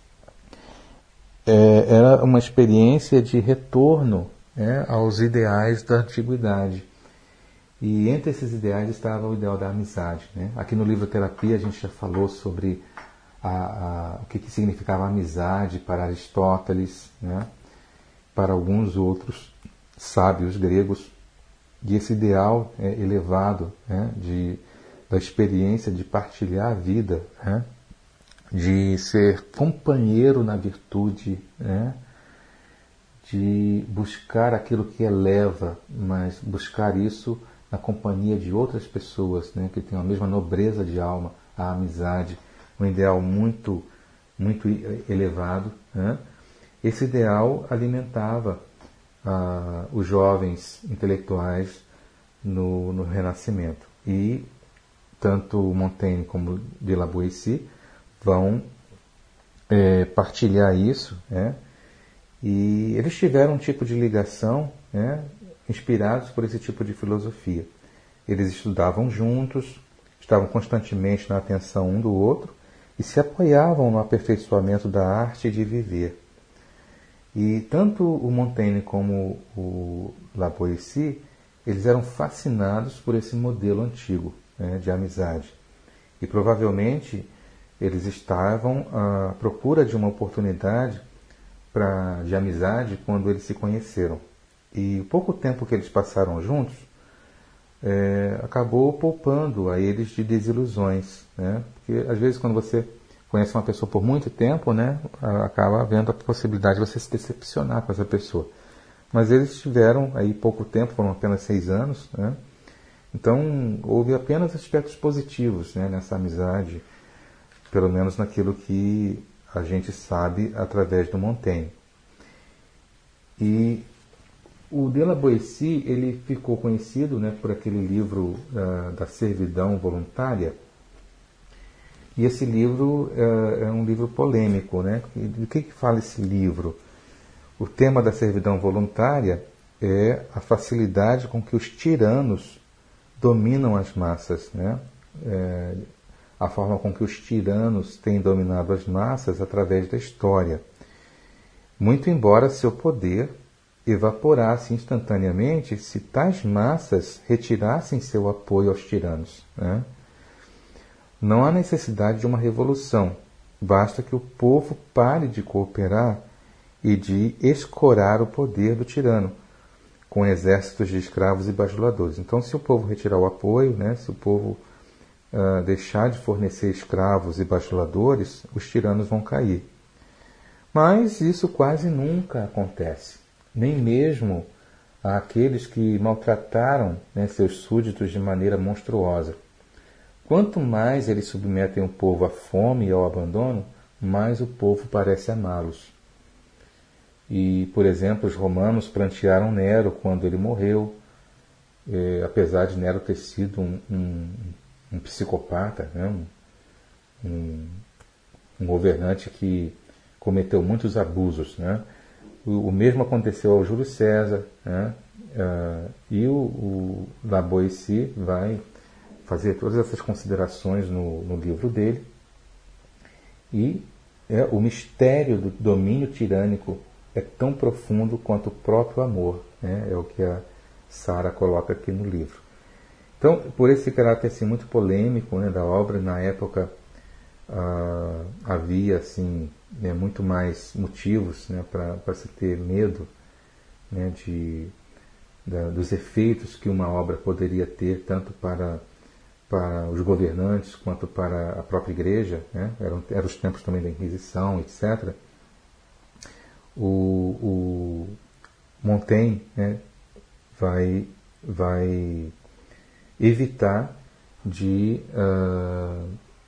Speaker 2: é, era uma experiência de retorno, né, aos ideais da antiguidade. E entre esses ideais estava o ideal da amizade, né? Aqui no livro Terapia a gente já falou sobre a, a, o que, que significava amizade para Aristóteles, né? Para alguns outros sábios gregos. E esse ideal é, elevado, né? de, da experiência de partilhar a vida, né? De ser companheiro na virtude, né? De buscar aquilo que eleva, mas buscar isso na companhia de outras pessoas, né, que têm a mesma nobreza de alma, a amizade, um ideal muito, muito elevado, né? Esse ideal alimentava ah, os jovens intelectuais no, no Renascimento. E tanto Montaigne como de la Boétie vão é, partilhar isso, né? E eles tiveram um tipo de ligação, né, inspirados por esse tipo de filosofia. Eles estudavam juntos, estavam constantemente na atenção um do outro e se apoiavam no aperfeiçoamento da arte de viver. E tanto o Montaigne como o La Boétie, eles eram fascinados por esse modelo antigo, né, de amizade. E provavelmente eles estavam à procura de uma oportunidade pra, de amizade quando eles se conheceram. E o pouco tempo que eles passaram juntos é, acabou poupando a eles de desilusões, né? Porque às vezes quando você conhece uma pessoa por muito tempo, né, acaba havendo a possibilidade de você se decepcionar com essa pessoa. Mas eles tiveram aí pouco tempo, foram apenas seis anos, né? Então houve apenas aspectos positivos, né, nessa amizade. pelo menos naquilo que a gente sabe através do Montaigne. E o de La Boétie, ele ficou conhecido, né, por aquele livro uh, da servidão voluntária. E esse livro uh, é um livro polêmico, né? Do que, que fala esse livro? O tema da servidão voluntária é a facilidade com que os tiranos dominam as massas, né? É, a forma com que os tiranos têm dominado as massas através da história. Muito embora seu poder evaporasse instantaneamente se tais massas retirassem seu apoio aos tiranos, né? Não há necessidade de uma revolução, basta que o povo pare de cooperar e de escorar o poder do tirano, com exércitos de escravos e bajuladores. Então, se o povo retirar o apoio, né, se o povo uh, deixar de fornecer escravos e bajuladores, os tiranos vão cair. Mas isso quase nunca acontece. Nem mesmo àqueles que maltrataram, né, seus súditos de maneira monstruosa. Quanto mais eles submetem o povo à fome e ao abandono, mais o povo parece amá-los. E, por exemplo, os romanos prantearam Nero quando ele morreu, eh, apesar de Nero ter sido um, um, um psicopata, né? um, um, um governante que cometeu muitos abusos, né? O, o mesmo aconteceu ao Júlio César, né? uh, e o, o La Boétie vai fazer todas essas considerações no, no livro dele. E é, o mistério do domínio tirânico é tão profundo quanto o próprio amor, né? É o que a Sara coloca aqui no livro. Então, por esse caráter assim, muito polêmico, né, da obra, na época ah, havia assim, né, muito mais motivos, né, para se ter medo, né, de, da, dos efeitos que uma obra poderia ter, tanto para, para os governantes quanto para a própria igreja, né? Eram, eram os tempos também da Inquisição, etcétera. O, o Montaigne, né, vai, vai evitar de uh,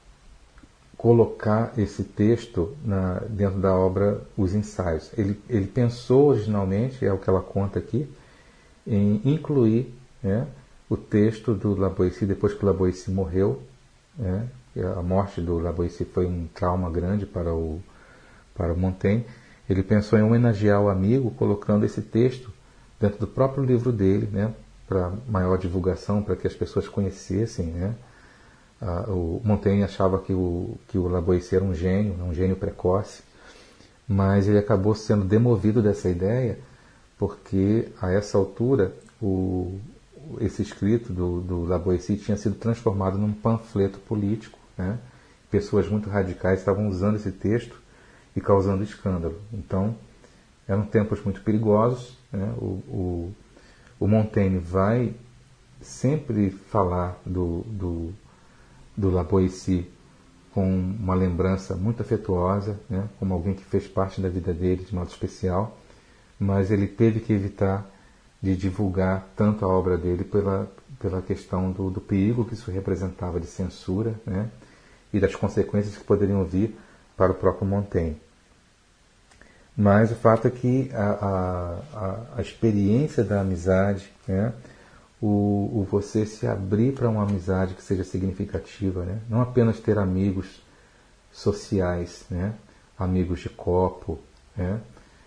Speaker 2: colocar esse texto na, dentro da obra Os Ensaios. Ele, ele pensou originalmente, é o que ela conta aqui, em incluir, né, o texto do La Boétie depois que o La Boétie morreu, né? A morte do La Boétie foi um trauma grande para o, para o Montaigne. Ele pensou em homenagear o amigo colocando esse texto dentro do próprio livro dele, né, para maior divulgação, para que as pessoas conhecessem, né? Ah, o Montaigne achava que o, que o La Boétie era um gênio, um gênio precoce, mas ele acabou sendo demovido dessa ideia, porque a essa altura o, esse escrito do, do La Boétie tinha sido transformado num panfleto político, né? Pessoas muito radicais estavam usando esse texto e causando escândalo. Então, eram tempos muito perigosos, né? O, o, o Montaigne vai sempre falar do, do, do La Boétie com uma lembrança muito afetuosa, né? Como alguém que fez parte da vida dele de modo especial, mas ele teve que evitar de divulgar tanto a obra dele pela, pela questão do, do perigo que isso representava de censura, né? E das consequências que poderiam vir para o próprio Montaigne. Mas o fato é que a, a, a experiência da amizade, né, o, o você se abrir para uma amizade que seja significativa, né, não apenas ter amigos sociais, né, amigos de copo, né,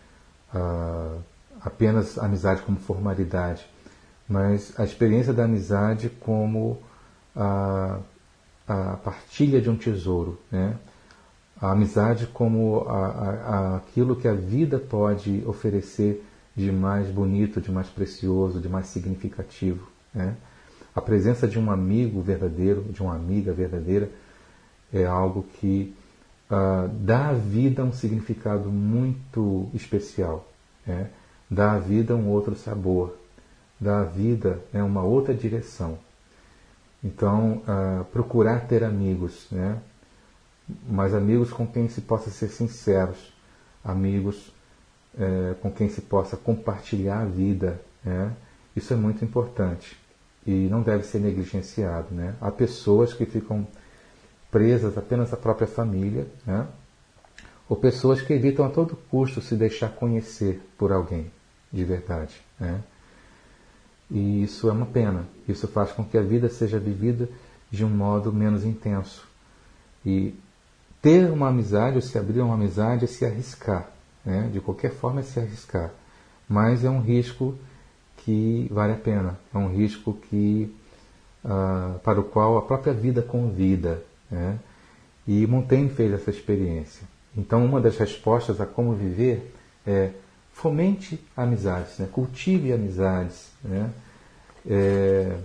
Speaker 2: a, apenas amizade como formalidade, mas a experiência da amizade como a, a partilha de um tesouro, né? A amizade como a, a, aquilo que a vida pode oferecer de mais bonito, de mais precioso, de mais significativo, né? A presença de um amigo verdadeiro, de uma amiga verdadeira, é algo que uh, dá à vida um significado muito especial, né? Dá à vida um outro sabor, dá à vida, né, uma outra direção. Então, uh, procurar ter amigos, né? Mas amigos com quem se possa ser sinceros, amigos é, com quem se possa compartilhar a vida, né? Isso é muito importante e não deve ser negligenciado, né? Há pessoas que ficam presas apenas à própria família, né? Ou pessoas que evitam a todo custo se deixar conhecer por alguém de verdade, né? E isso é uma pena. Isso faz com que a vida seja vivida de um modo menos intenso. E ter uma amizade, ou se abrir uma amizade, é se arriscar, né? De qualquer forma é se arriscar. Mas é um risco que vale a pena. É um risco que, uh, para o qual a própria vida convida, né? E Montaigne fez essa experiência. Então, uma das respostas a como viver é fomente amizades, né? Cultive amizades, né? É,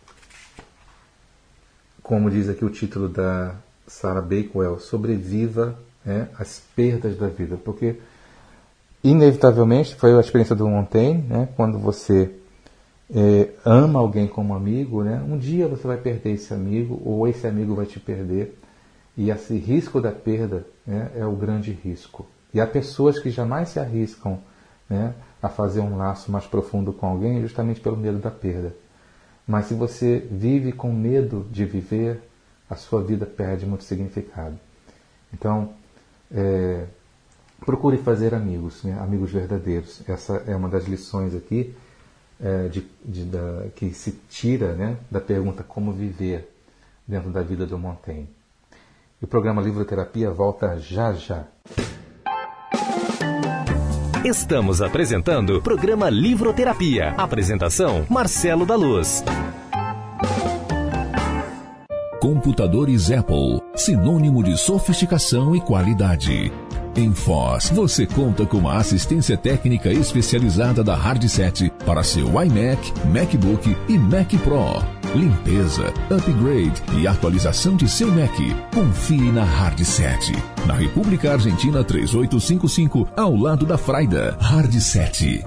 Speaker 2: como diz aqui o título da Sarah Bakewell, sobreviva, né, às perdas da vida, porque inevitavelmente foi a experiência do Montaigne, né, quando você é, ama alguém como amigo, né, um dia você vai perder esse amigo, ou esse amigo vai te perder, e esse risco da perda, né, é o grande risco. E há pessoas que jamais se arriscam, né, a fazer um laço mais profundo com alguém justamente pelo medo da perda. Mas se você vive com medo de viver, a sua vida perde muito significado. Então, é, procure fazer amigos, né, amigos verdadeiros. Essa é uma das lições aqui é, de, de, da, que se tira, né, da pergunta como viver dentro da vida do Montaigne. E o programa Livroterapia volta já já.
Speaker 1: Estamos apresentando o programa Livroterapia. Apresentação, Marcelo da Luz.
Speaker 5: Computadores Apple, sinônimo de sofisticação e qualidade. Em Foz, você conta com uma assistência técnica especializada da Hardset para seu iMac, MacBook e Mac Pro. Limpeza, upgrade e atualização de seu Mac. Confie na Hardset. Na República Argentina três oito cinco cinco, ao lado da Fraida. Hardset.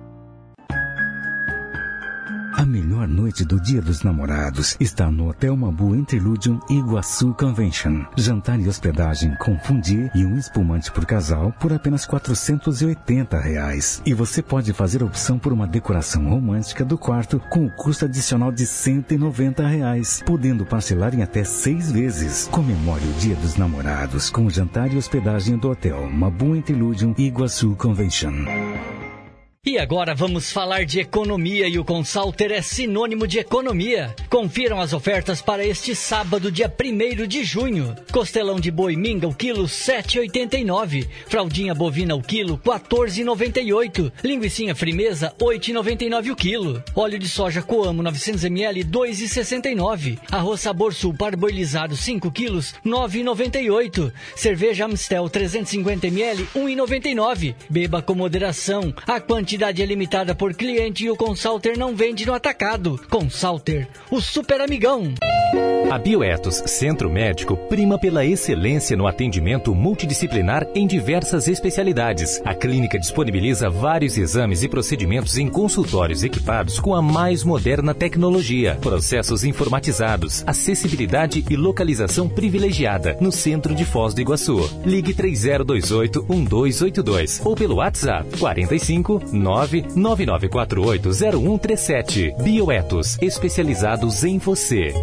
Speaker 3: A melhor noite do Dia dos Namorados está no Hotel Mabu Interludium Iguaçu Convention. Jantar e hospedagem com fundi e um espumante por casal por apenas quatrocentos e oitenta reais. E você pode fazer a opção por uma decoração romântica do quarto com o custo adicional de cento e noventa reais, podendo parcelar em até seis vezes. Comemore o Dia dos Namorados com o jantar e hospedagem do Hotel Mabu Interludium Iguaçu Convention.
Speaker 4: E agora vamos falar de economia, e o Consalter é sinônimo de economia. Confiram as ofertas para este sábado, dia primeiro de junho. Costelão de boi minga, o quilo sete reais e oitenta e nove centavos. Fraldinha bovina, o quilo quatorze reais e noventa e oito centavos. Linguicinha frimeza, oito reais e noventa e nove centavos o quilo. Óleo de soja Coamo, novecentos mililitros, dois reais e sessenta e nove centavos. Arroz Sabor Sul parboilizado, cinco quilos, nove reais e noventa e oito centavos. Cerveja Amstel, trezentos e cinquenta mililitros, um real e noventa e nove centavos. Beba com moderação. A quantidade Quantidade é limitada por cliente e o Consalter não vende no atacado. Consalter, o super amigão.
Speaker 1: A Bioetos Centro Médico prima pela excelência no atendimento multidisciplinar em diversas especialidades. A clínica disponibiliza vários exames e procedimentos em consultórios equipados com a mais moderna tecnologia, processos informatizados, acessibilidade e localização privilegiada no centro de Foz do Iguaçu. Ligue três zero dois oito, um dois oito dois ou pelo WhatsApp quarenta e cinco, nove nove nove quatro oito zero um três sete. Bioetos, especializados em você.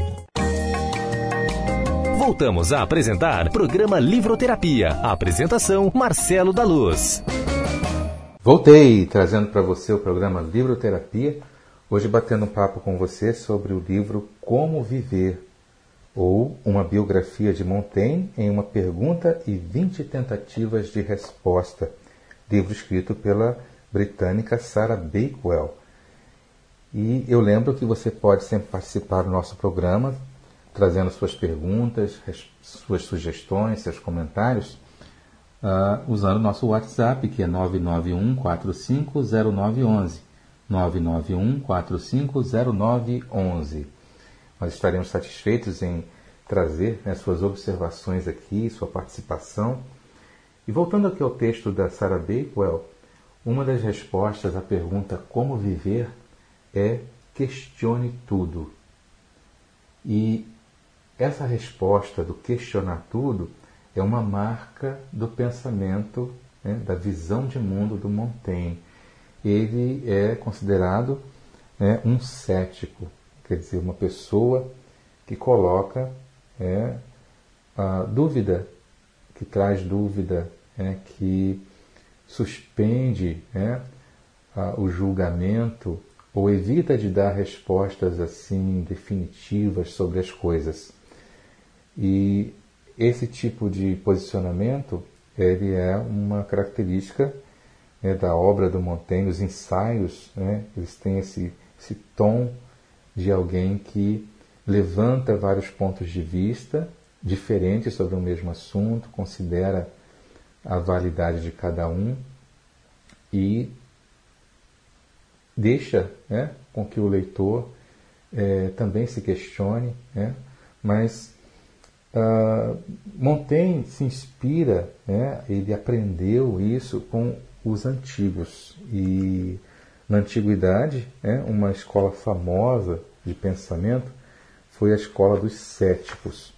Speaker 1: Voltamos a apresentar programa Livroterapia. Apresentação, Marcelo da Luz.
Speaker 2: Voltei trazendo para você o programa Livroterapia, hoje batendo um papo com você sobre o livro Como Viver, ou uma biografia de Montaigne em uma pergunta e vinte tentativas de resposta, livro escrito pela britânica Sarah Bakewell. E eu lembro que você pode sempre participar do nosso programa, trazendo suas perguntas, suas sugestões, seus comentários, uh, usando o nosso WhatsApp, que é nove nove um quatro cinco zero nove um um, nove nove um quatro cinco zero nove um um. Nós estaremos satisfeitos em trazer, né, suas observações aqui, sua participação. E voltando aqui ao texto da Sarah Bakewell, uma das respostas à pergunta como viver é questione tudo. E essa resposta do questionar tudo é uma marca do pensamento, né, da visão de mundo do Montaigne. Ele é considerado, né, um cético, quer dizer, uma pessoa que coloca é, a dúvida, que traz dúvida, é, que suspende, é, a, o julgamento ou evita de dar respostas assim definitivas sobre as coisas. E esse tipo de posicionamento, ele é uma característica, né, da obra do Montaigne. Os ensaios, né, eles têm esse, esse tom de alguém que levanta vários pontos de vista diferentes sobre o mesmo assunto, considera a validade de cada um e deixa, né, com que o leitor é, também se questione, né, mas uh, Montaigne se inspira, né, ele aprendeu isso com os antigos, e na antiguidade, né, uma escola famosa de pensamento foi a escola dos céticos,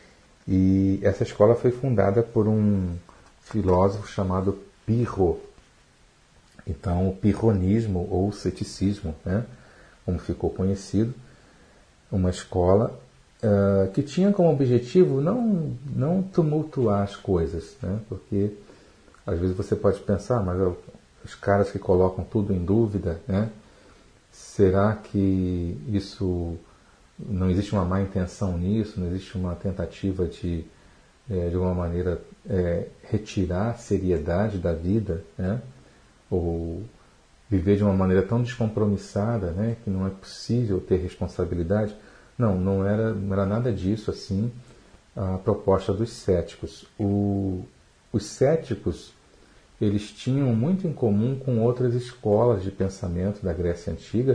Speaker 2: e essa escola foi fundada por um filósofo chamado Pyrrho. Então, o pirronismo ou o ceticismo, né, como ficou conhecido, uma escola uh, que tinha como objetivo não, não tumultuar as coisas, né, porque às vezes você pode pensar, mas os caras que colocam tudo em dúvida, né, será que isso não existe uma má intenção nisso, não existe uma tentativa de, é, de alguma maneira, é, retirar a seriedade da vida, né? Ou viver de uma maneira tão descompromissada, né, que não é possível ter responsabilidade? Não, não era, não era nada disso assim a proposta dos céticos. O, os céticos, eles tinham muito em comum com outras escolas de pensamento da Grécia Antiga,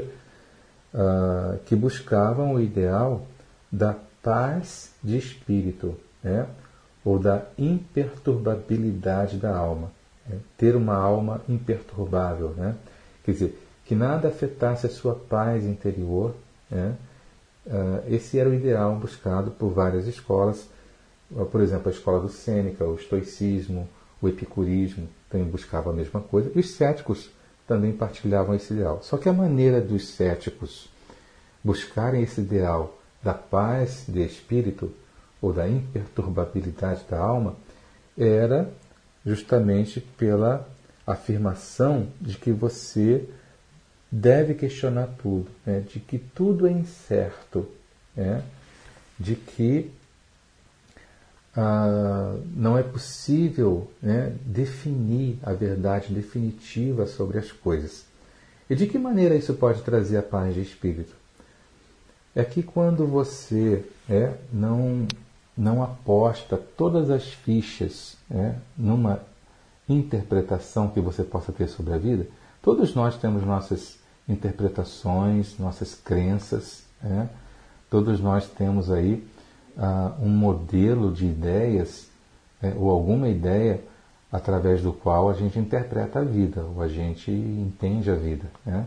Speaker 2: uh, que buscavam o ideal da paz de espírito, né, ou da imperturbabilidade da alma. É, ter uma alma imperturbável, né? Quer dizer, que nada afetasse a sua paz interior, né? Uh, esse era o ideal buscado por várias escolas, uh, por exemplo, a escola do Sêneca, o estoicismo, o epicurismo também buscavam a mesma coisa, e os céticos também partilhavam esse ideal. Só que a maneira dos céticos buscarem esse ideal da paz de espírito ou da imperturbabilidade da alma era justamente pela afirmação de que você deve questionar tudo, né? De que tudo é incerto, né? De que ah, não é possível, né, definir a verdade definitiva sobre as coisas. E de que maneira isso pode trazer a paz de espírito? É que quando você é, não... não aposta todas as fichas, né, numa interpretação que você possa ter sobre a vida. Todos nós temos nossas interpretações, nossas crenças, né? Todos nós temos aí uh, um modelo de ideias, né, ou alguma ideia através do qual a gente interpreta a vida, ou a gente entende a vida, né?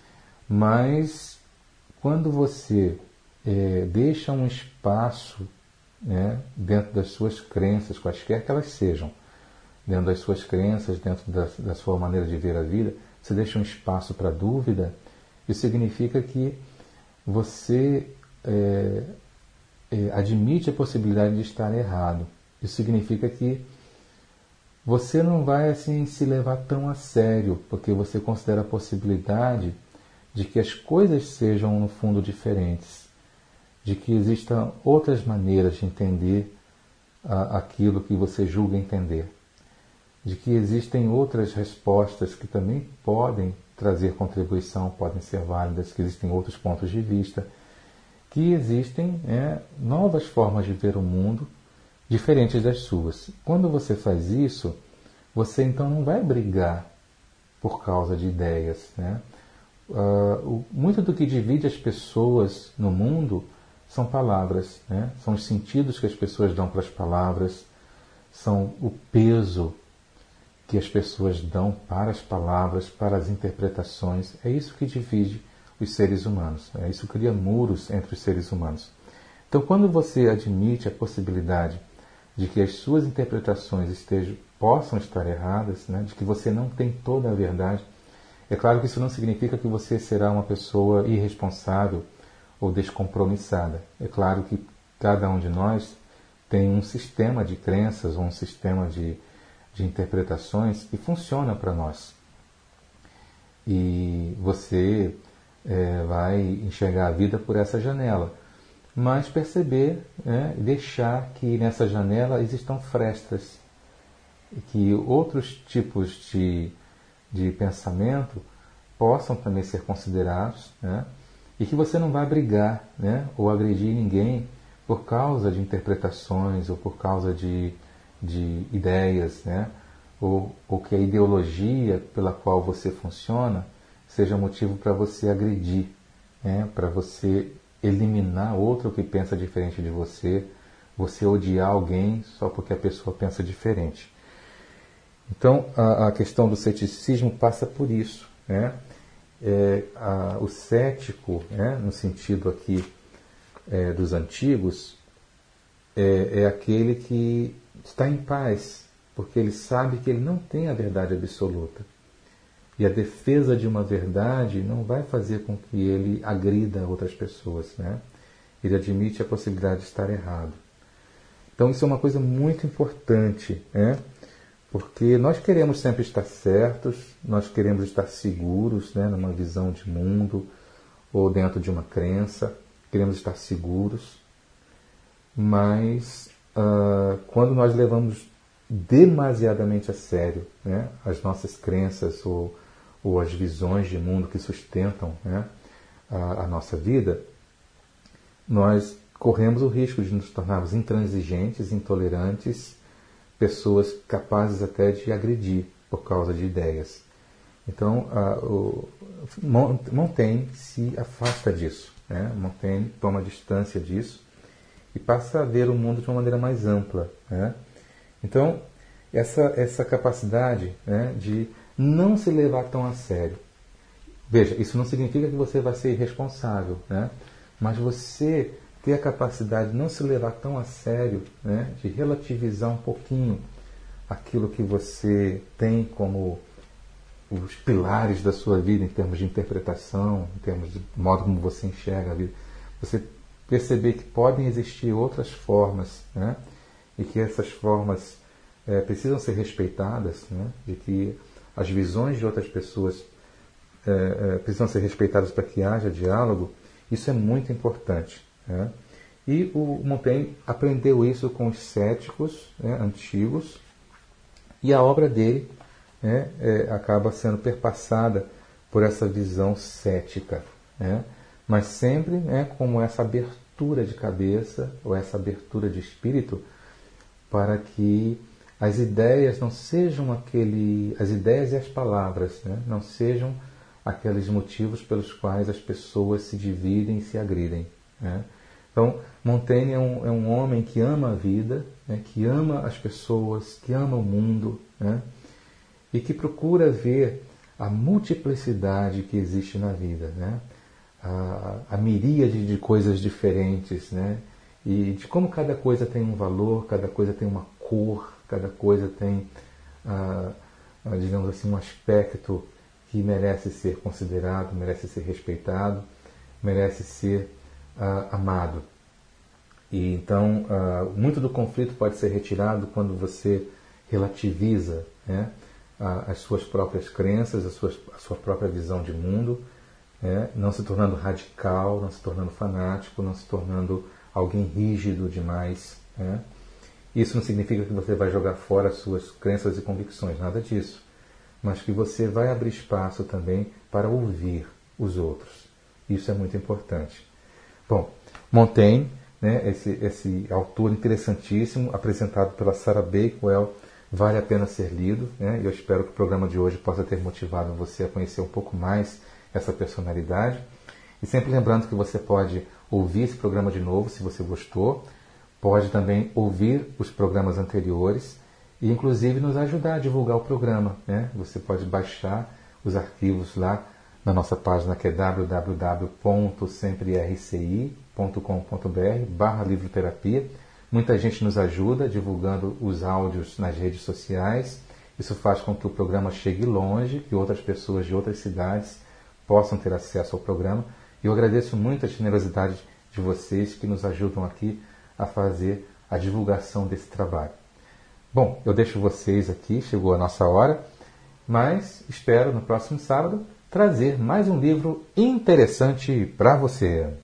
Speaker 2: Mas quando você é, deixa um espaço, né, dentro das suas crenças, quaisquer que elas sejam, dentro das suas crenças, dentro da, da sua maneira de ver a vida, você deixa um espaço para dúvida, isso significa que você é, é, admite a possibilidade de estar errado. Isso significa que você não vai assim se levar tão a sério, porque você considera a possibilidade de que as coisas sejam, no fundo, diferentes, de que existam outras maneiras de entender ah, aquilo que você julga entender, de que existem outras respostas que também podem trazer contribuição, podem ser válidas, que existem outros pontos de vista, que existem é, novas formas de ver o mundo diferentes das suas. Quando você faz isso, você então não vai brigar por causa de ideias, né? Uh, muito do que divide as pessoas no mundo são palavras, né? São os sentidos que as pessoas dão para as palavras, são o peso que as pessoas dão para as palavras, para as interpretações. É isso que divide os seres humanos, é isso que cria muros entre os seres humanos. Então, quando você admite a possibilidade de que as suas interpretações estejam, possam estar erradas, né? De que você não tem toda a verdade, é claro que isso não significa que você será uma pessoa irresponsável ou descompromissada. É claro que cada um de nós tem um sistema de crenças, um sistema de, de interpretações que funciona para nós. E você é, vai enxergar a vida por essa janela. Mas perceber, né, deixar que nessa janela existam frestas, que outros tipos de, de pensamento possam também ser considerados, né, e que você não vai brigar, né, ou agredir ninguém por causa de interpretações ou por causa de, de ideias, né, ou, ou que a ideologia pela qual você funciona seja motivo para você agredir, né, para você eliminar outro que pensa diferente de você, você odiar alguém só porque a pessoa pensa diferente. Então, a, a questão do ceticismo passa por isso, né? É, a, o cético, né, no sentido aqui é, dos antigos, é, é aquele que está em paz, porque ele sabe que ele não tem a verdade absoluta. E a defesa de uma verdade não vai fazer com que ele agrida outras pessoas, né? Ele admite a possibilidade de estar errado. Então isso é uma coisa muito importante, né? Porque nós queremos sempre estar certos, nós queremos estar seguros, né? Numa visão de mundo ou dentro de uma crença, queremos estar seguros, mas uh, quando nós levamos demasiadamente a sério, né, as nossas crenças ou ou as visões de mundo que sustentam, né, a, a nossa vida, nós corremos o risco de nos tornarmos intransigentes, intolerantes, pessoas capazes até de agredir por causa de ideias. Então, a, o, Montaigne se afasta disso, né? Montaigne toma distância disso e passa a ver o mundo de uma maneira mais ampla, né? Então, essa, essa capacidade, né, de não se levar tão a sério. Veja, isso não significa que você vai ser irresponsável, né? Mas você ter a capacidade de não se levar tão a sério, né, de relativizar um pouquinho aquilo que você tem como os pilares da sua vida em termos de interpretação, em termos de modo como você enxerga a vida. Você perceber que podem existir outras formas, né, e que essas formas é, precisam ser respeitadas, né, de que as visões de outras pessoas é, é, precisam ser respeitadas para que haja diálogo. Isso é muito importante, né? E o Montaigne aprendeu isso com os céticos, né, antigos, e a obra dele, né, é, acaba sendo perpassada por essa visão cética, né? Mas sempre, né, como essa abertura de cabeça ou essa abertura de espírito para que as ideias não sejam aquele, as ideias e as palavras, né, não sejam aqueles motivos pelos quais as pessoas se dividem e se agridem, né? Então, Montaigne é um, é um homem que ama a vida, né, que ama as pessoas, que ama o mundo, né, e que procura ver a multiplicidade que existe na vida, né, a, a miríade de coisas diferentes, né, e de como cada coisa tem um valor, cada coisa tem uma cor, cada coisa tem, ah, digamos assim, um aspecto que merece ser considerado, merece ser respeitado, merece ser ah, amado. E então, ah, muito do conflito pode ser retirado quando você relativiza, né, as suas próprias crenças, a sua, a sua própria visão de mundo, né, não se tornando radical, não se tornando fanático, não se tornando alguém rígido demais, né? Isso não significa que você vai jogar fora as suas crenças e convicções, nada disso. Mas que você vai abrir espaço também para ouvir os outros. Isso é muito importante. Bom, Montaigne, né, esse, esse autor interessantíssimo, apresentado pela Sarah Bakewell, vale a pena ser lido, né? E eu espero que o programa de hoje possa ter motivado você a conhecer um pouco mais essa personalidade. E sempre lembrando que você pode ouvir esse programa de novo, se você gostou. Pode também ouvir os programas anteriores e, inclusive, nos ajudar a divulgar o programa, né? Você pode baixar os arquivos lá na nossa página, que é w w w ponto sempre r c i ponto com ponto b r barra livroterapia. Muita gente nos ajuda divulgando os áudios nas redes sociais. Isso faz com que o programa chegue longe, que outras pessoas de outras cidades possam ter acesso ao programa. E eu agradeço muito a generosidade de vocês que nos ajudam aqui a fazer a divulgação desse trabalho. Bom, eu deixo vocês aqui, chegou a nossa hora, mas espero no próximo sábado trazer mais um livro interessante para você.